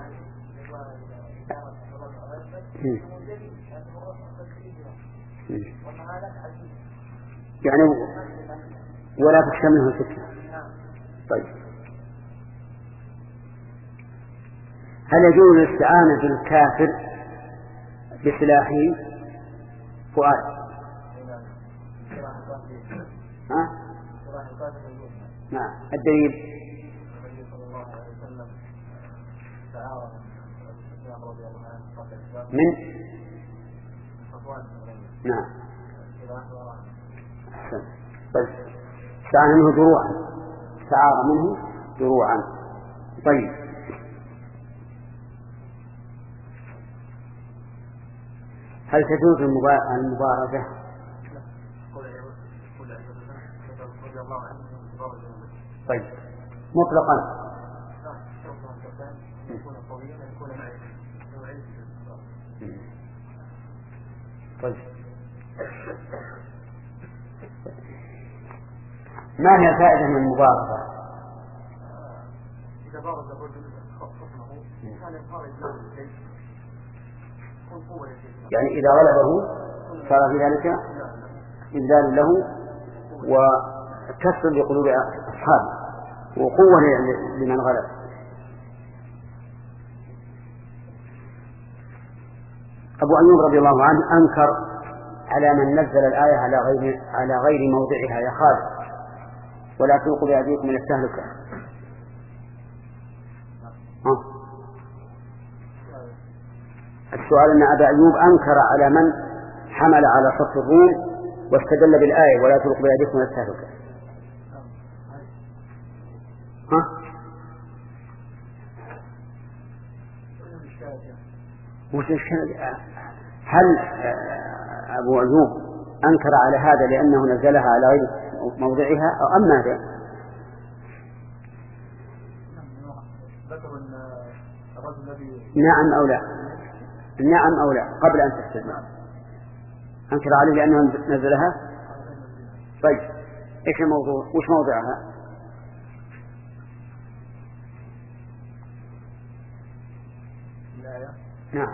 [SPEAKER 1] يعني ولا تشمله الفتنة. طيب، هل يجوز الاستعانة بالكافر بسلاحه فؤاد؟ ها؟ نعم. الدليل
[SPEAKER 4] النبي صلى الله عليه وسلم تعاون الإسلام رضي الله عنه قبل الإسلام
[SPEAKER 1] من
[SPEAKER 4] صفوان.
[SPEAKER 1] نعم. أحسن. بس استعان منه دروعا، استعار منه دروعا. طيب، هل تجوز المبارزة؟ طيب، مطلقا. طيب، ما هي الفائدة من المبارزة؟
[SPEAKER 4] إذا بارز الرجل خصمه كان يظهر إذلال الجيش يكون قوة للجيش.
[SPEAKER 1] يعني إذا غلبه صار في ذلك إذلال له وكسر لقلوب أصحابه وقوة لمن غلب. أبو أيوب رضي الله عنه أنكر على من نزل الآية على غير على غير موضعها يا خالد ولا تلقوا بأيديكم من التهلكة. السؤال أن أبا أيوب أنكر على من حمل على صف الروم واستدل بالآية ولا تلقوا بأيديكم من التهلكة. ها؟ هل أبو أيوب أنكر على هذا لأنه نزلها على غير موضعها أو أم ماذا؟ نعم أو لا؟ نعم أو لا قبل أن تستدل. أنكر عليه لأنه نزلها. طيب، إيش الموضوع؟ وش موضعها؟ نعم.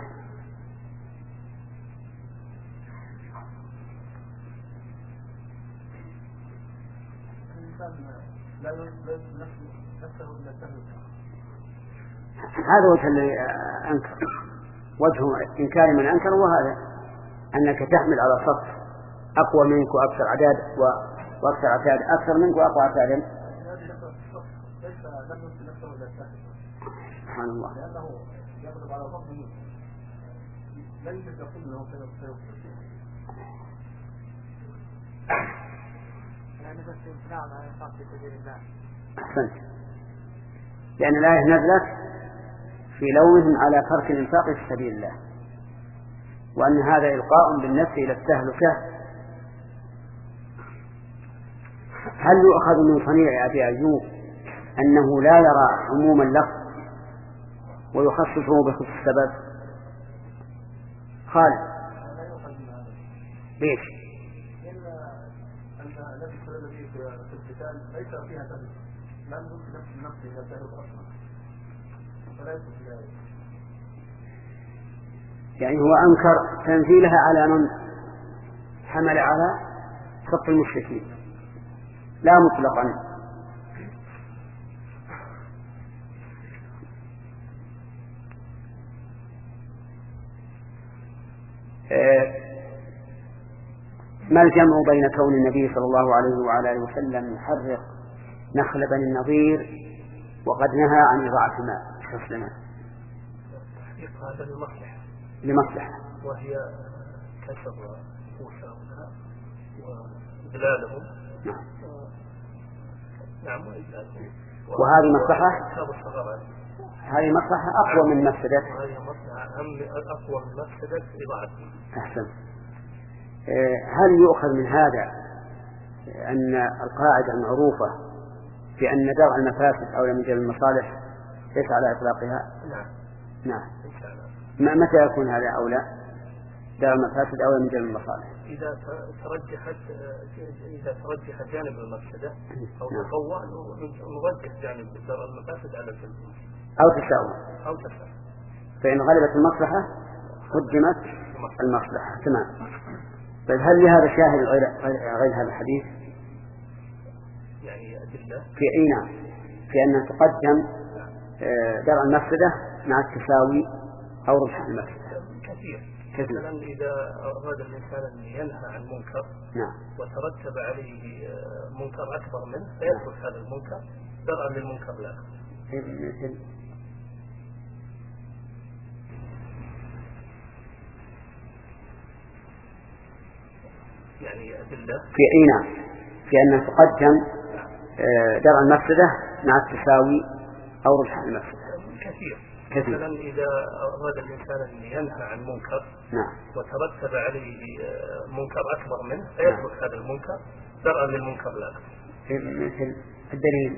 [SPEAKER 1] هذا وجه اللي أنكر، وجه إنكار من أنكر وهذا أنك تحمل على صف أقوى منك وأكثر عداد وأكثر عتاد أكثر منك وأقوى عتادا. سبحان الله.
[SPEAKER 4] لأنه يغلب على صف منه ليس يقول له سيغفر.
[SPEAKER 3] يعني بس امتناع عن الإنفاق في سبيل الله.
[SPEAKER 1] أحسنت. لأن الآية نزلت في لومهم على ترك الإنفاق في سبيل الله، وأن هذا إلقاء بالنفس إلى التهلكة. هل يؤخذ من صنيع أبي أيوب أنه لا يرى عموم اللفظ ويخصصه بخصوص السبب؟ خالد ليش؟
[SPEAKER 4] ليس فيها تهلك، لا يمكن نفس النفس إذا تهلك أصلا، فليس فيها.
[SPEAKER 1] يعني هو أنكر تنزيلها على من حمل على صف المشركين لا مطلقا. ما الجمع بين كون النبي صلى الله عليه وعلى آله وسلم يحرق نخل بني النضير وقد نهى عن إضاعة الماء تسلما؟
[SPEAKER 4] هذا لمصلحة
[SPEAKER 1] لمصلحة
[SPEAKER 4] وهي كسر موسى وإذلالهم.
[SPEAKER 1] نعم.
[SPEAKER 4] نعم.
[SPEAKER 1] وهذه مصلحة هذه مصلحة أقوى من مفسدة.
[SPEAKER 4] هذه مصلحة أهم أقوى من مفسدة إضاعة.
[SPEAKER 1] أحسن. هل يؤخذ من هذا أن القاعدة المعروفة بأن درء المفاسد أولى من جلب المصالح ليس على إطلاقها؟
[SPEAKER 4] نعم.
[SPEAKER 1] نعم. ما متى يكون هذا أولى؟ درء المفاسد أولى من جلب المصالح
[SPEAKER 4] إذا ترجحت إذا ترجح جانب المفسدة أو تقوى نرجح جانب درء المفاسد على جلب
[SPEAKER 1] أو تساوي
[SPEAKER 4] أو تساوي.
[SPEAKER 1] فإن غلبت المصلحة قدمت المصلحة. تمام. طيب هل لهذا شاهد غير غير هذا الحديث؟
[SPEAKER 4] يعني أدلة
[SPEAKER 1] في أين في أن تقدم درء المفسدة مع التساوي أو رجح المفسدة؟
[SPEAKER 4] كثير.
[SPEAKER 1] كثير.
[SPEAKER 4] مثلا إذا أراد الإنسان أن ينهى عن منكر
[SPEAKER 1] نعم.
[SPEAKER 4] وترتب عليه منكر أكبر منه فيترك هذا المنكر درءا للمنكر الآخر.
[SPEAKER 1] مثل
[SPEAKER 4] يعني أدلة
[SPEAKER 1] في أين في أن تقدم درء المفسدة مع التساوي أو رجح المفسدة؟
[SPEAKER 4] كثير.
[SPEAKER 1] كثير.
[SPEAKER 4] مثلا إذا أراد الإنسان أن ينهى عن منكر
[SPEAKER 1] نعم.
[SPEAKER 4] وترتب عليه منكر أكبر منه فيترك هذا المنكر درءا للمنكر الآخر.
[SPEAKER 1] مثل الدليل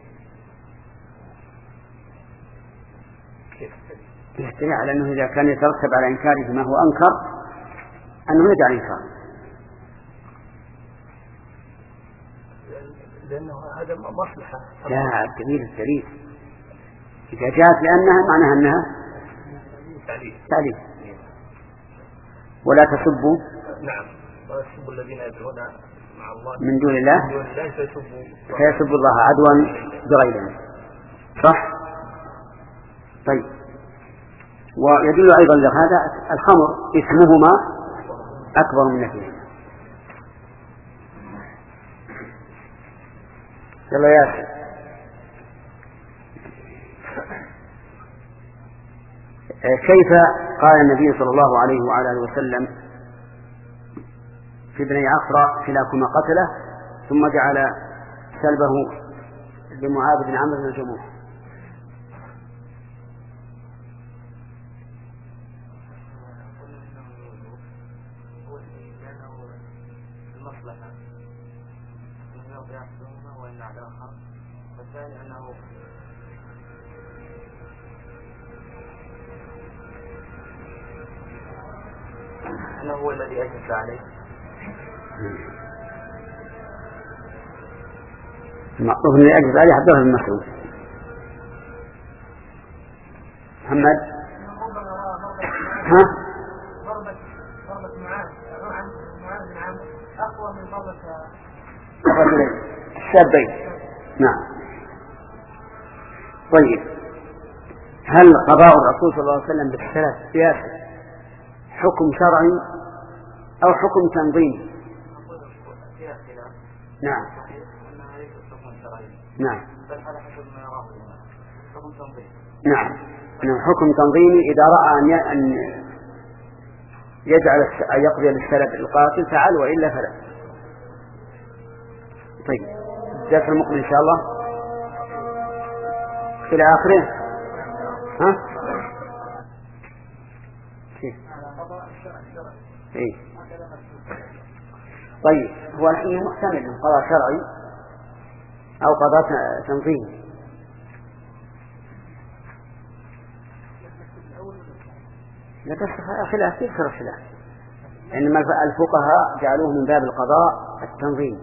[SPEAKER 4] كيف؟
[SPEAKER 1] يحتمل على أنه إذا كان يترتب على إنكاره ما هو أنكر أنه يدع الإنكار.
[SPEAKER 4] لأنه هذا مصلحة.
[SPEAKER 1] لا الدليل الدليل إذا جاءت لأنها معناها أنها تعليل. ولا تسبوا.
[SPEAKER 4] نعم. ولا تسبوا الذين يدعون مع الله
[SPEAKER 1] من دون الله فيسبوا الله عدوا بغير علم. صح. طيب. ويدل أيضا لهذا الخمر اسمهما أكبر من نفسهما. يلا يا كيف قال النبي صلى الله عليه وعلى اله وسلم في بني عفرة كلاكما قتله ثم جعل سلبه لمعاذ بن عمرو بن الجموح؟
[SPEAKER 5] والثاني أنه أنه هو الذي أجلس عليه.
[SPEAKER 1] المعروف الذي أجلس عليه عبد الله بن مسعود. محمد ها؟
[SPEAKER 3] ضربة ضربة معاذ معاذ بن عمرو أقوى من ضربة
[SPEAKER 1] الرجلين الشابين. نعم. طيب هل قضاء الرسول صلى الله عليه وسلم بالثلاث سياسة حكم شرعي أو حكم تنظيمي؟ نعم. نعم. نعم. أنه حكم تنظيمي إذا رأى أن يجعل يقضي للسلب القاتل فعل وإلا فلا. طيب الدرس المقبل إن شاء الله إلى آخره. ها؟ إيه؟ طيب هو الحين محتمل من قضاء شرعي أو قضاء تنظيمي. لا بس خلاف يكثر الخلاف، إنما الفقهاء جعلوه من باب القضاء التنظيمي،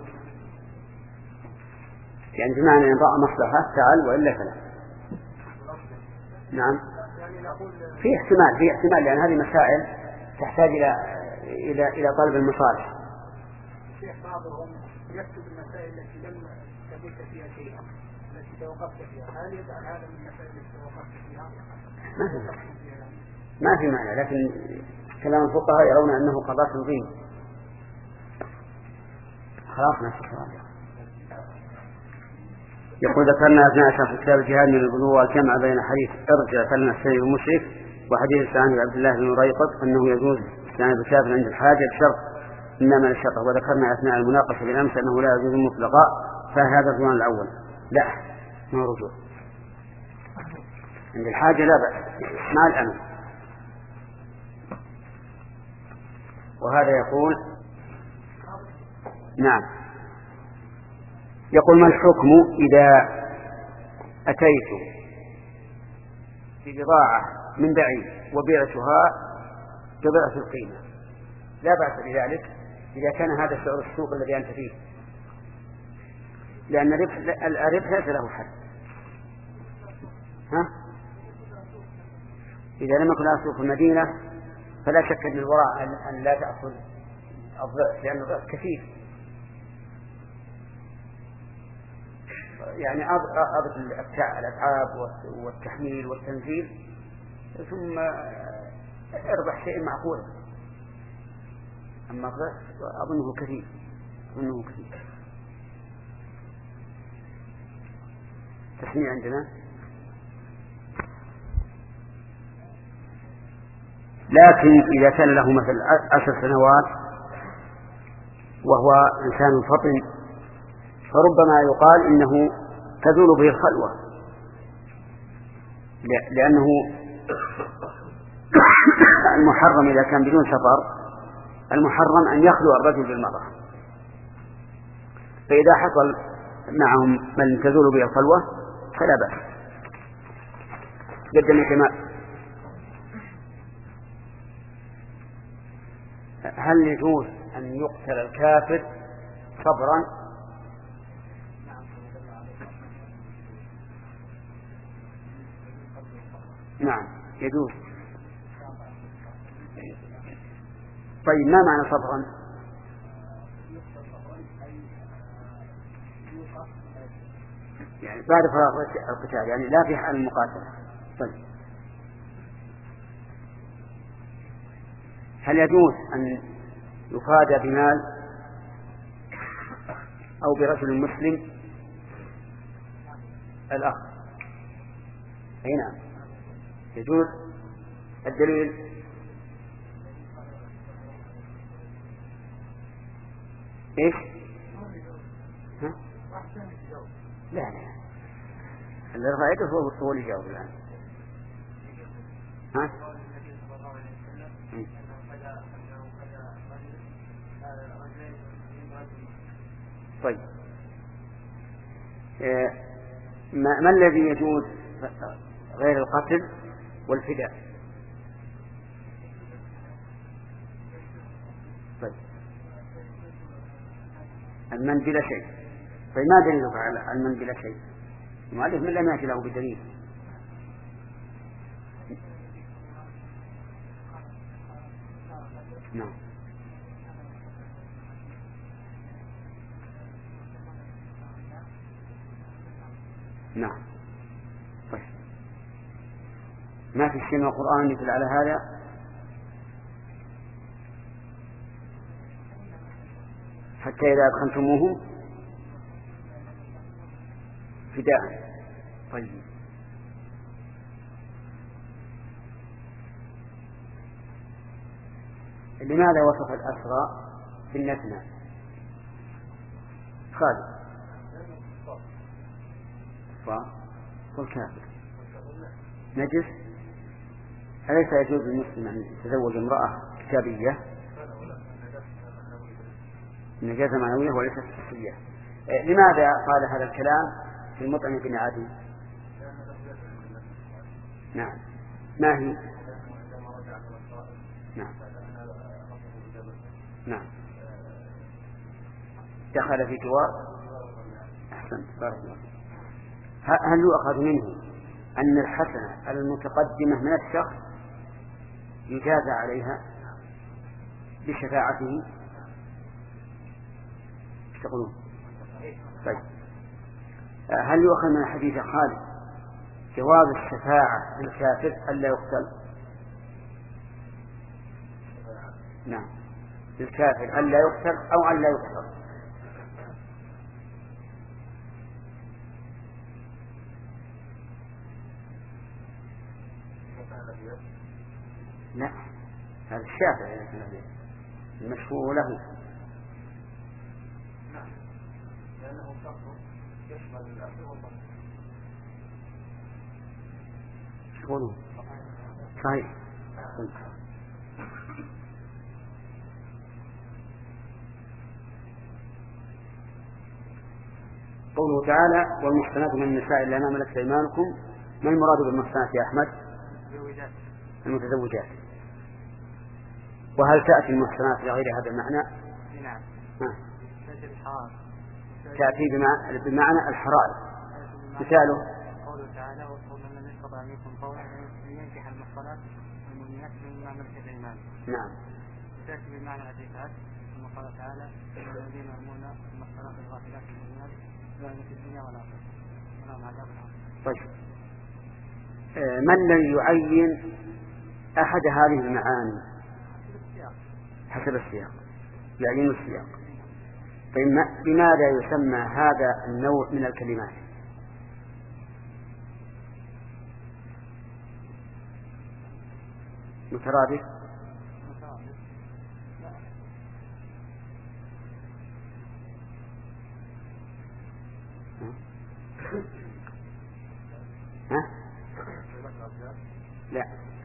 [SPEAKER 1] يعني بمعنى أن رأى مصلحة فعل وإلا فلا. نعم في احتمال في احتمال لأن هذه مسائل تحتاج إلى إلى إلى طلب المصالح.
[SPEAKER 3] شيخ بعضهم يكتب المسائل التي لم تبث فيها شيئا التي توقفت فيها، هل يجعل هذا من المسائل التي توقفت فيها؟
[SPEAKER 1] ما في ما في معنى، لكن كلام الفقهاء يرون أنه قضاء تنظيم. خلاص نفس يقول ذكرنا أثناء شرح كتاب الجهاد من البلوغ والجمع بين حديث ارجع فلنا السيد المشرك وحديث الثاني عبد الله بن ريقط أنه يجوز استعانة بالكافر عند الحاجة بشرط إنما الشرط. وذكرنا أثناء المناقشة بالأمس أنه لا يجوز مطلقا، فهذا العنوان الأول. لا ما رجوع عند الحاجة لا بأس مع الأمن. وهذا يقول نعم يقول ما الحكم إذا أتيت ببضاعة من بعيد وبيعتها بضعف القيمة؟ لا بأس بذلك إذا كان هذا سعر السوق الذي أنت فيه، لأن الربح ليس له حد. ها؟ إذا لم يكن له سوق في المدينة فلا شك أن الوراء أن لا تأخذ الضعف، لأن الضعف كثير. يعني أضف الأتعاب والتحميل والتنزيل ثم اربح شيء معقول. أما الضعف أظنه كثير أظنه كثير. تسميع عندنا. لكن إذا كان له مثل عشر سنوات وهو إنسان فطن فربما يقال إنه تزول به الخلوة، لأنه المحرم إذا كان بدون سفر المحرم أن يخلو الرجل بالمرأة، فإذا حصل معهم من تزول به الخلوة فلا بأس. جدا الجمال. هل يجوز أن يقتل الكافر صبرا؟ نعم يجوز. طيب ما معنى صبرا؟ يعني بعد فراغ القتال، يعني لا في حال المقاتلة. طيب هل يجوز أن يفادى بمال أو برجل مسلم الأخ؟ أي نعم يجوز. الدليل إيش؟ ها؟ لا لا اللي رأيته هو هو اللي جاوب الآن. ها؟ طيب ما, ما الذي يجوز غير القتل والفداء؟ طيب المن بلا شيء. طيب ما دليلك على المن بلا شيء؟ المؤلف من لم يأتي له بدليل. نعم نعم. طيب ما في شيء من القرآن يدل على هذا؟ حتى إذا أدخلتموهم فداء. طيب لماذا وصف الأسرى بالنتنة؟ خالد والكافر نجس. أليس يجوز للمسلم أن يتزوج امرأة كتابية؟ نجاسة معنوية وليست حسية. لماذا قال هذا الكلام في المطعم بن عدي؟ نعم ما هي؟ نعم نعم دخل في جوار. أحسنت بارك الله. هل يؤخذ منه أن الحسنة المتقدمة من الشخص يجازى عليها بشفاعته؟ تقولون طيب هل يؤخذ من حديث خالد جواز الشفاعة للكافر ألا يقتل؟ نعم للكافر ألا يقتل أو ألا يقتل. لا هذا الشافعي المشهور له
[SPEAKER 4] يشمل الأخير والله.
[SPEAKER 1] شغله صحيح. قوله تعالى والمحصنات من النساء إلا ما ملكت أيمانكم، ما المراد بالمحصنات يا أحمد؟ المتزوجات. وهل تأتي المحصنات لغير هذا المعنى؟
[SPEAKER 5] نعم.
[SPEAKER 1] تأتي بمعنى الحرائر. مثاله
[SPEAKER 5] قوله تعالى وقوله من يستطع منكم قولا أن ينكح المحصنات المؤمنات مما ملكت أيمانكم.
[SPEAKER 1] نعم.
[SPEAKER 5] تأتي بمعنى العتيقات ثم قال تعالى الذين يرمون المحصنات الغافلات المؤمنات لا في الدنيا ولا آخرة ولهم عذاب عظيم.
[SPEAKER 1] طيب ما الذي يعين أحد هذه المعاني حسب السياق؟ يعين السياق. طيب لماذا يسمى هذا النوع من الكلمات؟ مترادف؟ ها؟ لا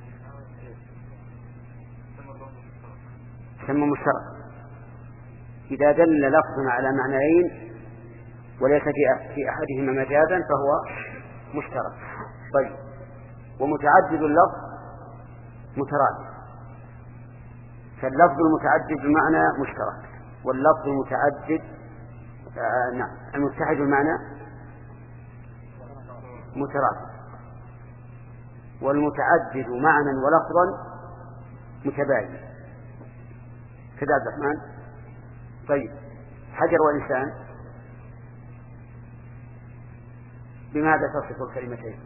[SPEAKER 1] سمى مشترك إذا دل لفظ على معنيين وليس في أحدهما مجازا فهو مشترك. طيب ومتعدد اللفظ مترادف، فاللفظ المتعدد بمعنى مشترك واللفظ المتعدد آه نعم المتحد بمعنى مترادف، والمتعدد معنى ولفظا متباين كذا عبد الرحمن. طيب حجر وإنسان بماذا تصف الكلمتين؟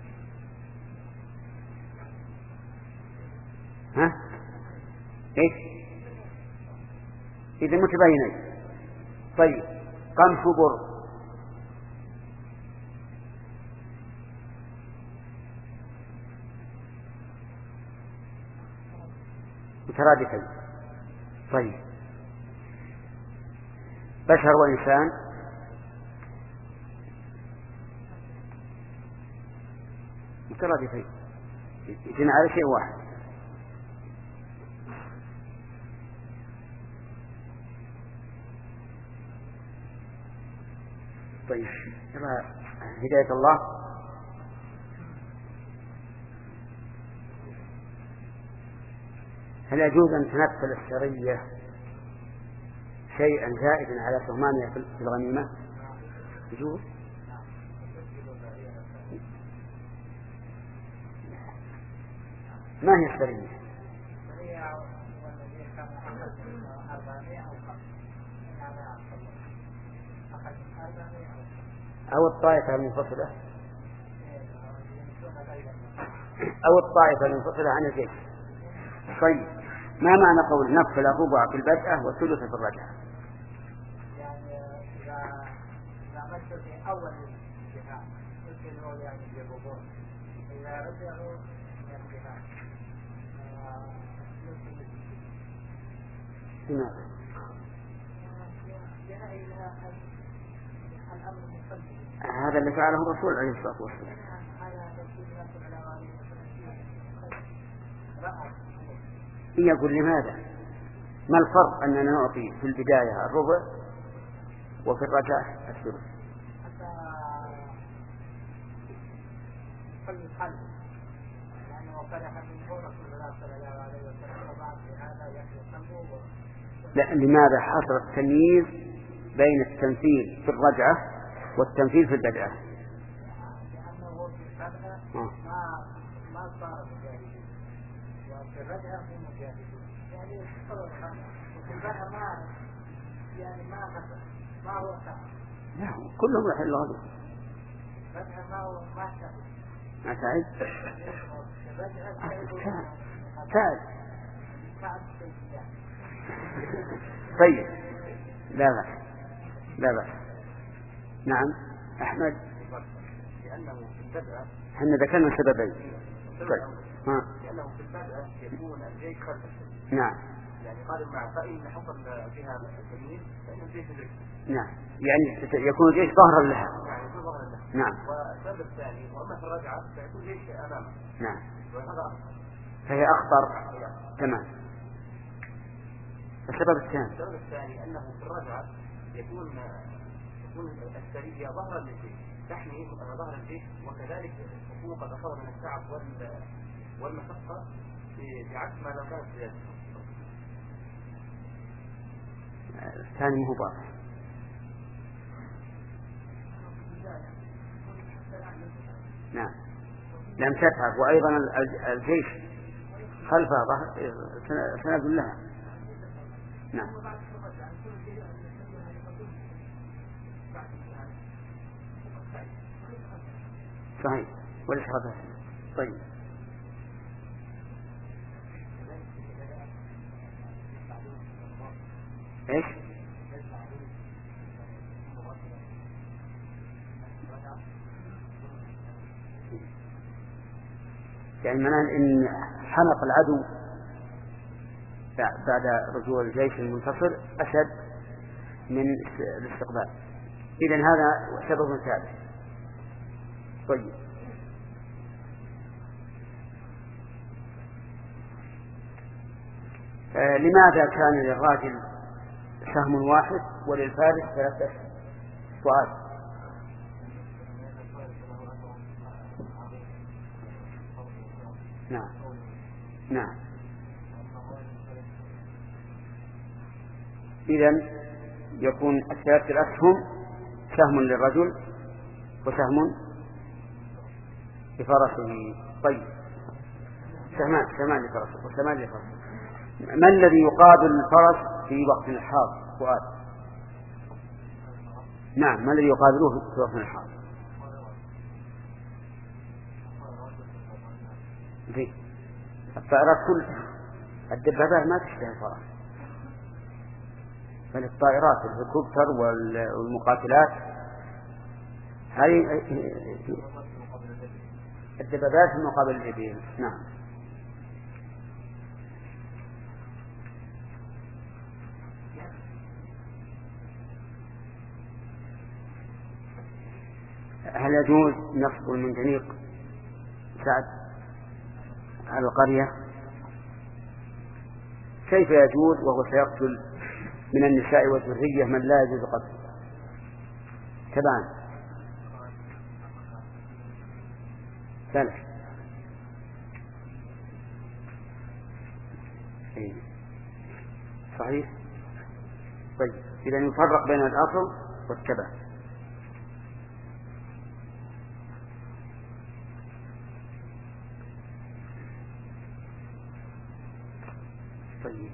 [SPEAKER 1] ها؟ إيش؟ إذا متباينين. طيب قمح بر مترادفين. طيب بشر وإنسان مترادفين يجينا على شيء واحد. طيب هداية الله هل يجوز أن تنفل السرية شيئا زائدا على ثمانية في الغنيمة؟ يجوز؟ ما هي السرية؟ أو الطائفة المنفصلة أو الطائفة المنفصلة عن الجيش. طيب ما معنى قول نفل الربع في البدءة والثلث في الرجعة؟
[SPEAKER 3] يعني إذا عملت في أول الجهاد يمكن يعني الربع إذا رجعوا من الجهاد
[SPEAKER 1] لماذا؟ هذا اللي فعله الرسول عليه الصلاة والسلام. يقول لماذا؟ ما الفرق أننا نعطي في البداية الربع وفي الرجعة الثلث؟ لا لماذا حصل التمييز بين التمثيل في الرجعة والتمثيل في البدعة؟
[SPEAKER 3] لأنه في البدعة ما ما صار مجاهدين وفي الرجعة هم مجاهدين يعني وفي البدعة ما يعني ما مثل ما هو سعد
[SPEAKER 1] لا كلهم راح الغدو
[SPEAKER 3] البدعة ما هو ما سعد
[SPEAKER 1] ما سعد
[SPEAKER 3] البدعة
[SPEAKER 1] سعد
[SPEAKER 3] سعد
[SPEAKER 1] طيب لا بأس لا بأس. نعم أحمد
[SPEAKER 5] لأنه في البدء
[SPEAKER 1] احنا ذكرنا سببين.
[SPEAKER 5] طيب ها لأنه في البدء يكون الجيش خلف
[SPEAKER 1] نعم
[SPEAKER 4] يعني قال مع فإن حكم فيها التمييز فإن الجيش ذكر.
[SPEAKER 1] نعم يعني يكون الجيش ظهرا لها.
[SPEAKER 4] يعني يكون ظهرا لها.
[SPEAKER 1] نعم.
[SPEAKER 4] والسبب الثاني وأما في الرجعة فيكون الجيش أمامه.
[SPEAKER 1] نعم.
[SPEAKER 4] وهذا أخطر.
[SPEAKER 1] فهي أخطر. تمام. السبب الثاني.
[SPEAKER 4] السبب الثاني أنه في الرجعة يكون يكون السرية ظهرا للجيش تحمي ظهر الجيش وكذلك تكون قد أخذ من التعب والمشقة بعكس ما لو كانت زيادة.
[SPEAKER 1] الثاني مو واضح. نعم لم تتعب وأيضا الجيش خلفها ظهر سند لها. نعم صحيح وليس هذا. طيب ايش؟ يعني معناه ان حنق العدو بعد رجوع الجيش المنتصر اشد من الاستقبال. اذا هذا سبب ثالث. طيب آه لماذا كان للراجل سهم واحد وللفارس ثلاثة سؤال؟ نعم نعم. إذن يكون الثلاث الأسهم سهم للرجل وسهم لفرسه. طيب سهمان سهمان لفرسه وسهمان لفرسه. ما الذي يقابل الفرس في وقت الحاضر؟ سؤال. نعم ما الذي يقابله في وقت الحاضر؟ في الطائرات كلها. الدبابات ما تشبه الفرس بل الطائرات الهليكوبتر والمقاتلات هذه الدبابات مقابل الإبل. نعم. هل يجوز نصب المنجنيق سعد على القرية؟ كيف يجوز وهو سيقتل من النساء والذرية من لا يجوز قتله؟ تبان ثالث. صحيح. طيب إذا يفرق بين الأصل والتبع. طيب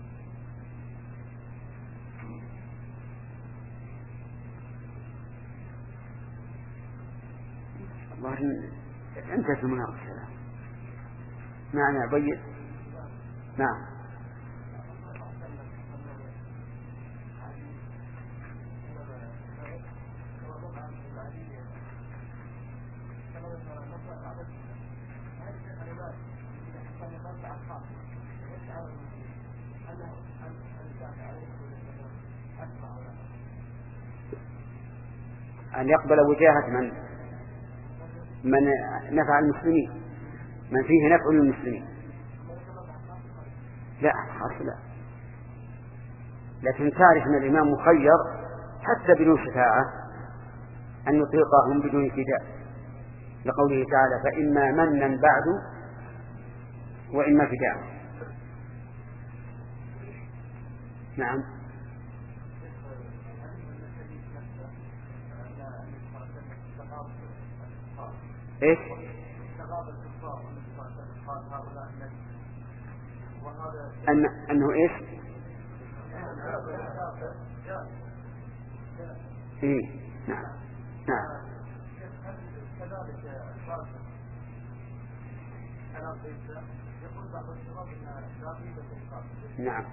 [SPEAKER 1] الله انتهت المناقشة. معنى بيت. نعم أن يقبل وجاهة من من نفع المسلمين، من فيه نفع للمسلمين. لا حصل لا، لكن تعرف أن الإمام مخير حتى بدون شفاعة أن يطلقهم بدون فداء، لقوله تعالى فإما منا بعد وإما فداء. نعم إيش؟ أن أنه إيش؟ إيه نعم نعم نعم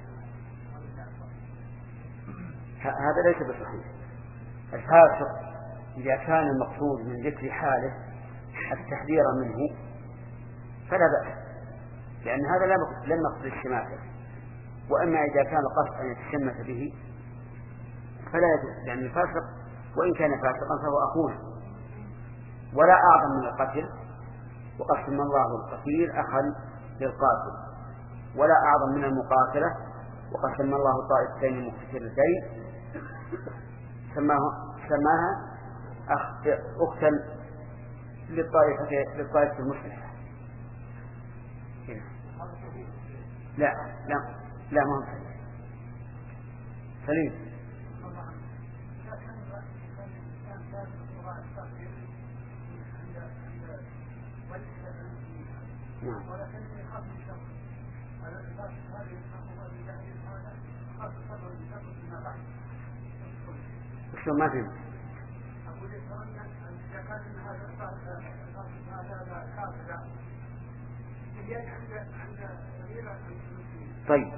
[SPEAKER 1] هذا ليس بصحيح. الفاسق إذا كان المقصود من ذكر حاله التحذير منه فلا بأس، لأن هذا لم يقصد الشماتة، وأما إذا كان القصد أن يتشمت به فلا يجوز، لأن الفاسق وإن كان فاسقا فهو أخونا، ولا أعظم من القتل، وقد سمى الله القتيل أخا للقاتل، ولا أعظم من المقاتلة، وقد سمى الله الطائفتين المقتتلتين سماها أختا للطائفة للطائفة المصلحة. لا لا لا ما هو سليم. نعم. شو ما فهمت؟ طيب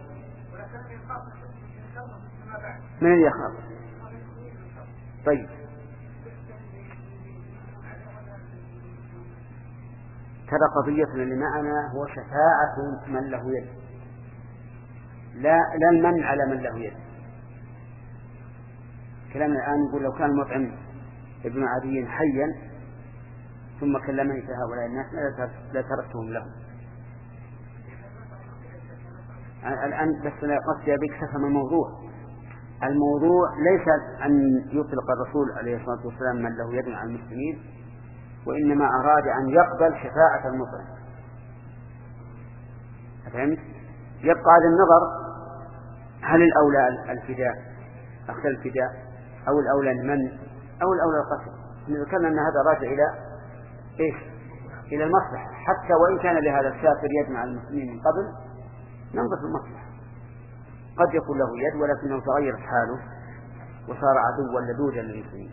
[SPEAKER 1] من اللي يخاف؟ طيب ترى قضيتنا اللي معنا هو شفاعة من له يد، لا لا المنع على من له يد. كلامنا الآن يقول لو كان مطعم ابن عدي حيا ثم كلمني في هؤلاء الناس لا تركتهم له. الآن بس لا قصدي بك تفهم الموضوع. الموضوع ليس أن يطلق الرسول عليه الصلاة والسلام من له يد على المسلمين، وإنما أراد أن يقبل شفاعة المطعم. فهمت؟ يبقى على النظر هل الأولى الفداء أخذ الفداء أو الأولى المن أو الأولى القتل. ذكرنا أن هذا راجع إلى إيش؟ إلى المصلحة، حتى وإن كان لهذا الكافر يد مع المسلمين من قبل ننظر في المصلحة. قد يكون له يد ولكنه تغير حاله وصار عدوا لدودا للمسلمين.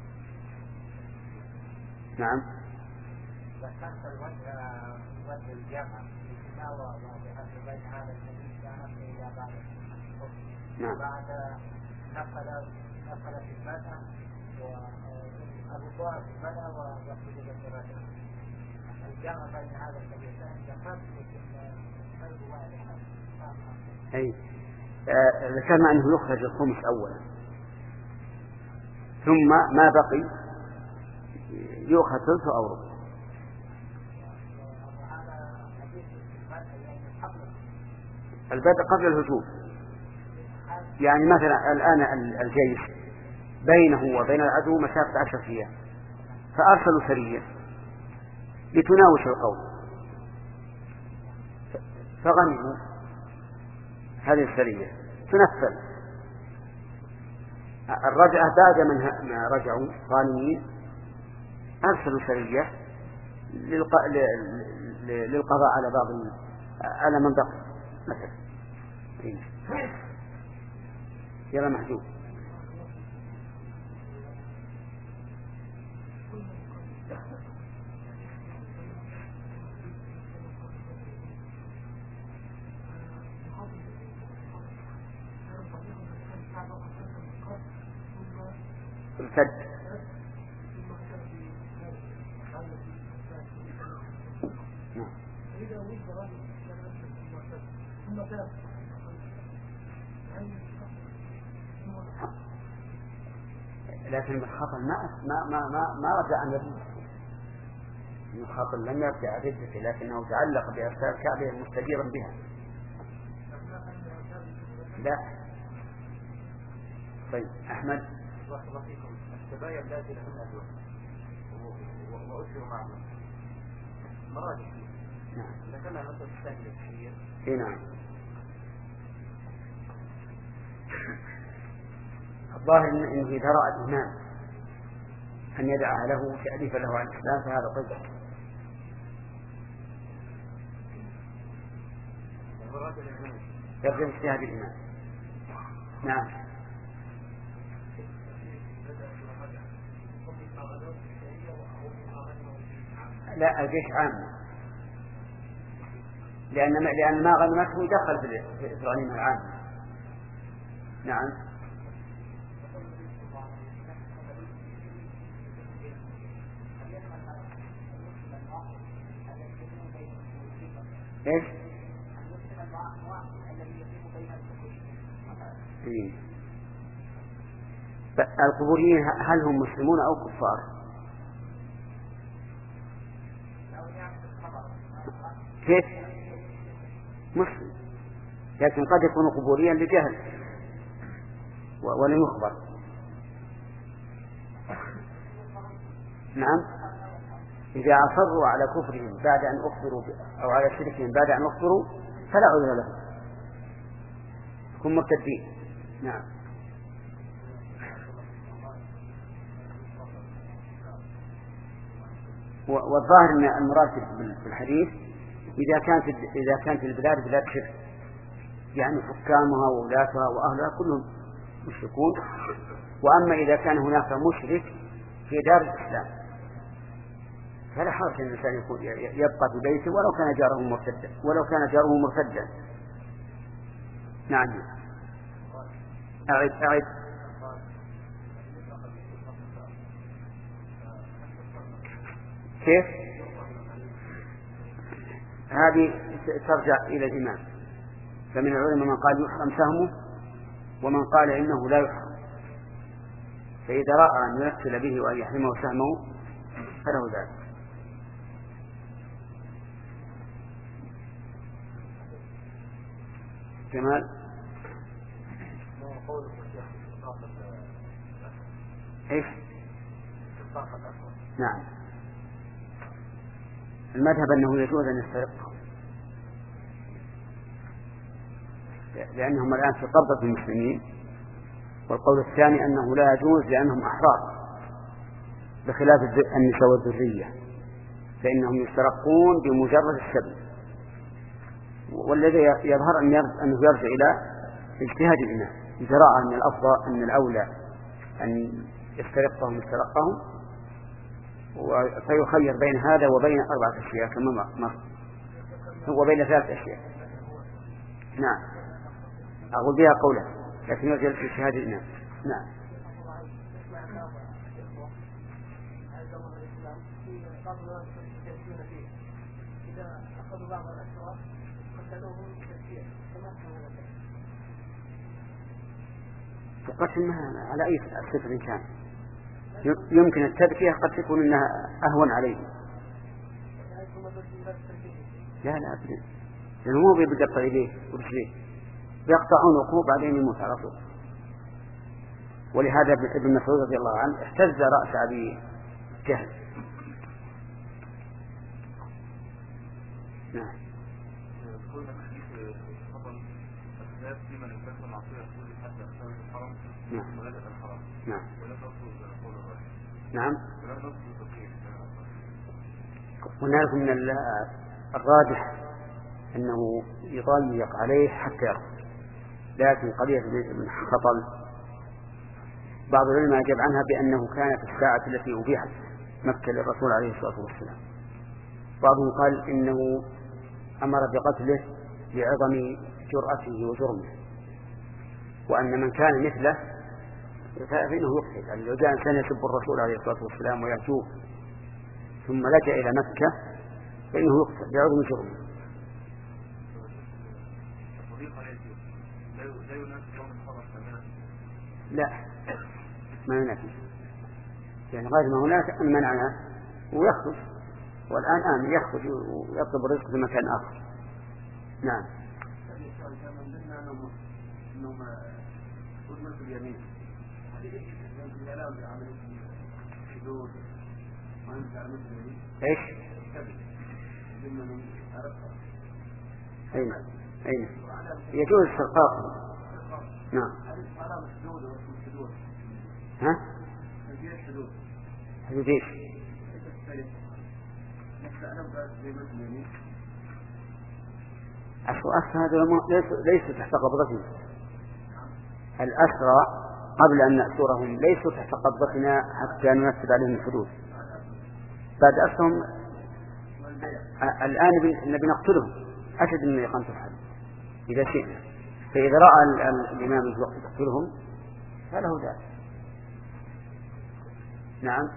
[SPEAKER 1] نعم.
[SPEAKER 6] ذكرت الوجه وجه الجامعة بين هذا الحديث كانت إلى بعد
[SPEAKER 1] نعم.
[SPEAKER 6] بعد نقل نقل في المدى وأبو بكر في المدى ويخرج في الرجل الجامعة بين هذا الحديثين ذكرت
[SPEAKER 1] أي آه ذكرنا أنه يخرج الخمس أولا ثم ما بقي يؤخذ ثلث أو ربع. البدء قبل الهجوم، يعني مثلا الآن الجيش بينه وبين العدو مسافة عشر أيام، فأرسلوا سرية لتناوش القوم فغنموا هذه السرية تنفذ. الرجعة بعد ما رجعوا غانمين أرسلوا سرية للقضاء على بعض على من بقي مثلا. يلا محجوب. الفد لكن الخطأ ما ما ما ما, ما رجع عن ردته. الخطأ لم يرجع عن ردته لكنه تعلق بأرسال كعبه مستديرا بها. لا. طيب أحمد.
[SPEAKER 4] بارك الله فيكم. السبايا التي لهن أزواج وأسروا معهم مراجع.
[SPEAKER 1] نعم.
[SPEAKER 4] ذكرنا مثل الثانية الشيء.
[SPEAKER 1] إيه نعم. الظاهر إنه إذا رأى الإمام أن يدعى له تأليفا له عن الإسلام فهذا طيب. يرجع اجتهاد الإمام. نعم. لا الجيش عام، لأن ما لأن ما غنمته يدخل في الغنيمة العامة. نعم. إيش؟ المسلمين. القبوريين هل هم مسلمون أو كفار؟ كيف؟ مسلم، لكن قد يكون قبوريا لجهل ولم يخبر. نعم، إذا أصروا على كفرهم بعد أن أخبروا أو على شركهم بعد أن أخبروا فلا عذر لهم، هم مرتدين. نعم. والظاهر أن المراد في الحديث إذا كانت إذا كانت البلاد بلاد شرك، يعني حكامها وولاتها وأهلها كلهم مشركون، وأما إذا كان هناك مشرك في دار الإسلام فلا حرج أن الإنسان يكون يبقى في بيته ولو كان جاره مرتدا ولو كان جاره مرتدا. نعم. أعد أعد كيف؟ هذه ترجع إلى الإمام، فمن العلماء من قال يحرم سهمه ومن قال إنه لا يحرم، فإذا رأى أن يمثل به وأن يحرمه سهمه فله ذلك. جمال إيش؟ نعم، المذهب أنه يجوز أن يسترقهم لأنهم الآن في قبضة المسلمين، والقول الثاني أنه لا يجوز لأنهم أحرار بخلاف النساء والذرية فإنهم يسترقون بمجرد السبب، والذي يظهر أنه يرجع إلى اجتهاد الإمام إذا رأى أن الأفضل أن الأولى أن يسترقهم يسترقهم فيخير بين هذا وبين أربعة أشياء كما مر وبين ثلاث أشياء. نعم، أقول بها قوله لكن يرجع إلى اجتهاد الإمام. نعم. القتل على أي صفة كان يمكن التذكية قد تكون إنها أهون عليه. لا لا أبدا، لأنه مو بيقطع إليه ورجليه، يقطعون وقوه بعدين يموت على طول. ولهذا ابن مسعود رضي الله عنه اهتز رأس أبي جهل. نعم. نعم. نعم. نعم. ونعرف من الراجح أنه يضيق عليه حتى يرفض، لكن قضية من خطل بعض العلماء أجاب عنها بأنه كان في الساعة التي أبيحت مكة للرسول عليه الصلاة والسلام. بعضهم قال إنه أمر بقتله لعظم جرأته وجرمه، وأن من كان مثله فإنه يقتل. يعني لو جاء إنسان يسب الرسول عليه الصلاة والسلام ويأتوه ثم لجأ إلى مكة فإنه يقتل لعظم جرمه. لا ما ينافي، يعني غير ما هناك أن منعنا ويخرج، والآن آمن يخرج ويطلب الرزق في مكان آخر. نعم. ايش؟ أين أين يجوز استرقاقهم. نعم. ها؟ حدود ايش؟ أسرى هذا ليسوا تحت قبضتنا. الأسرى قبل أن نأسرهم ليسوا تحت قبضتنا حتى ننفذ عليهم الحدود. بعد أسرهم الآن نبي نقتلهم أشد من إقامة الحد إذا شئنا، فإذا رأى الإمام يقتلهم فله ذلك. نعم.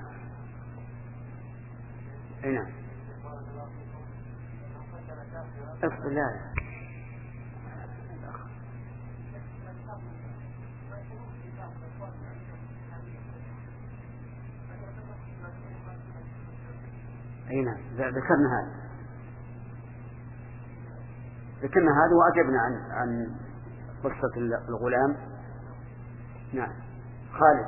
[SPEAKER 1] أي نعم. أصل لا أي نعم ذكرنا هذا ذكرنا هذا وأجبنا عن عن قصة الغلام. نعم خالد.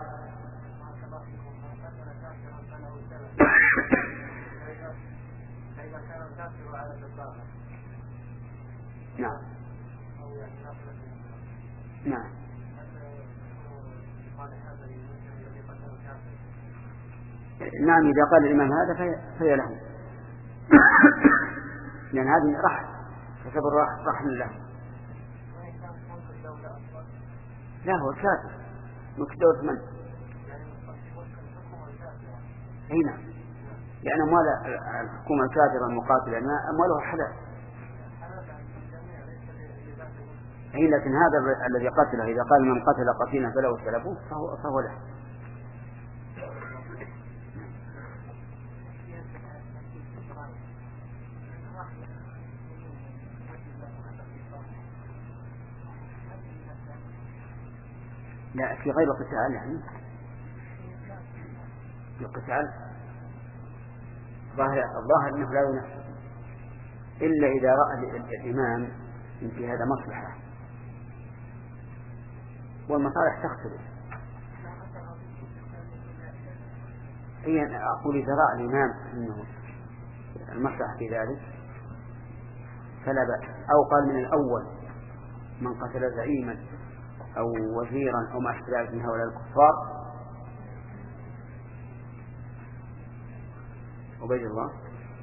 [SPEAKER 1] نعم نعم نعم إذا قال الإمام هذا فهي له لأن هذه رحل تعتبر رحل له. لا هو كافر ملك دولة من؟ أي نعم لأن أموال الحكومة الكافرة المقاتلة أموالها حلال. أي لكن هذا الذي قتله إذا قال من قتل قتيلا فله سلبه فهو, فهو له. لا في غير القتال يعني في القتال ظاهر الظاهر أنه لا ينفذ إلا إذا رأى الإمام إن في هذا مصلحة والمصالح تختلف. أي أقول إذا رأى الإمام أنه المصلحة في ذلك فلا بأس. أو قال من الأول من قتل زعيما أو وزيرا أو ما أشبه ذلك من هؤلاء الكفار. عبيد الله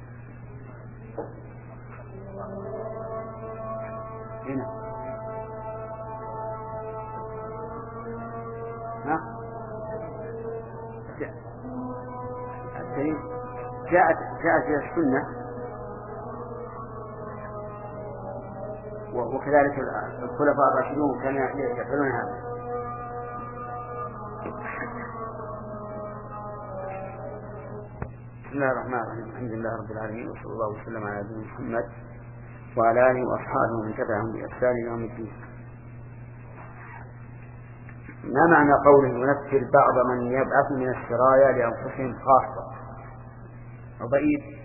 [SPEAKER 1] هنا ها جاءت جاءت في السنة وكذلك الخلفاء الراشدون كانوا يفعلون هذا. بسم الله الرحمن الرحيم الحمد لله رب العالمين وصلى الله وسلم على نبينا محمد وعلى آله وأصحابه ومن تبعهم بإحسان إلى يوم الدين. ما معنى قوله ينفر بعض من يبعث من السرايا لأنفسهم خاصة؟ عبيد.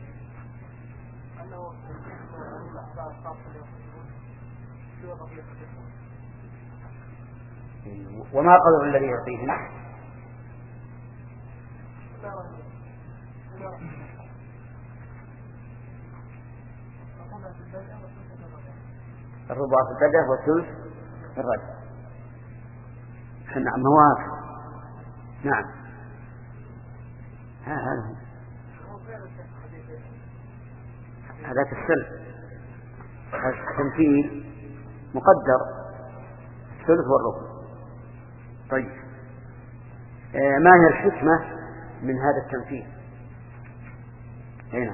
[SPEAKER 1] وما قدر الذي يعطيهم؟ الربع في البدء والثلث في الرد. نعم موافق. نعم ها هذا هذاك السلف التمثيل مقدر الثلث والربع. طيب آه ما هي الحكمة من هذا التمثيل؟ هنا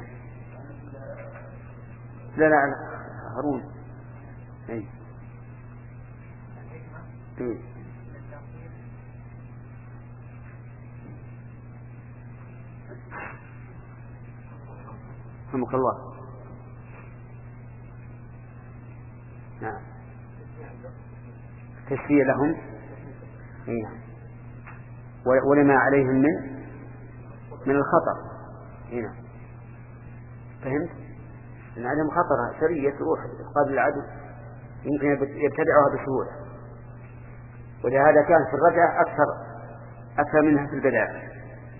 [SPEAKER 1] لا لا لا هارون اي اي رحمك الله. نعم تسفية لهم اي ولما عليهم من من الخطر. هنا فهمت ان عدم خطرها سرية تروح قبل العدو يمكن يبتدعها بسهولة ولهذا كان في الرجعة أكثر أكثر منها في البداية.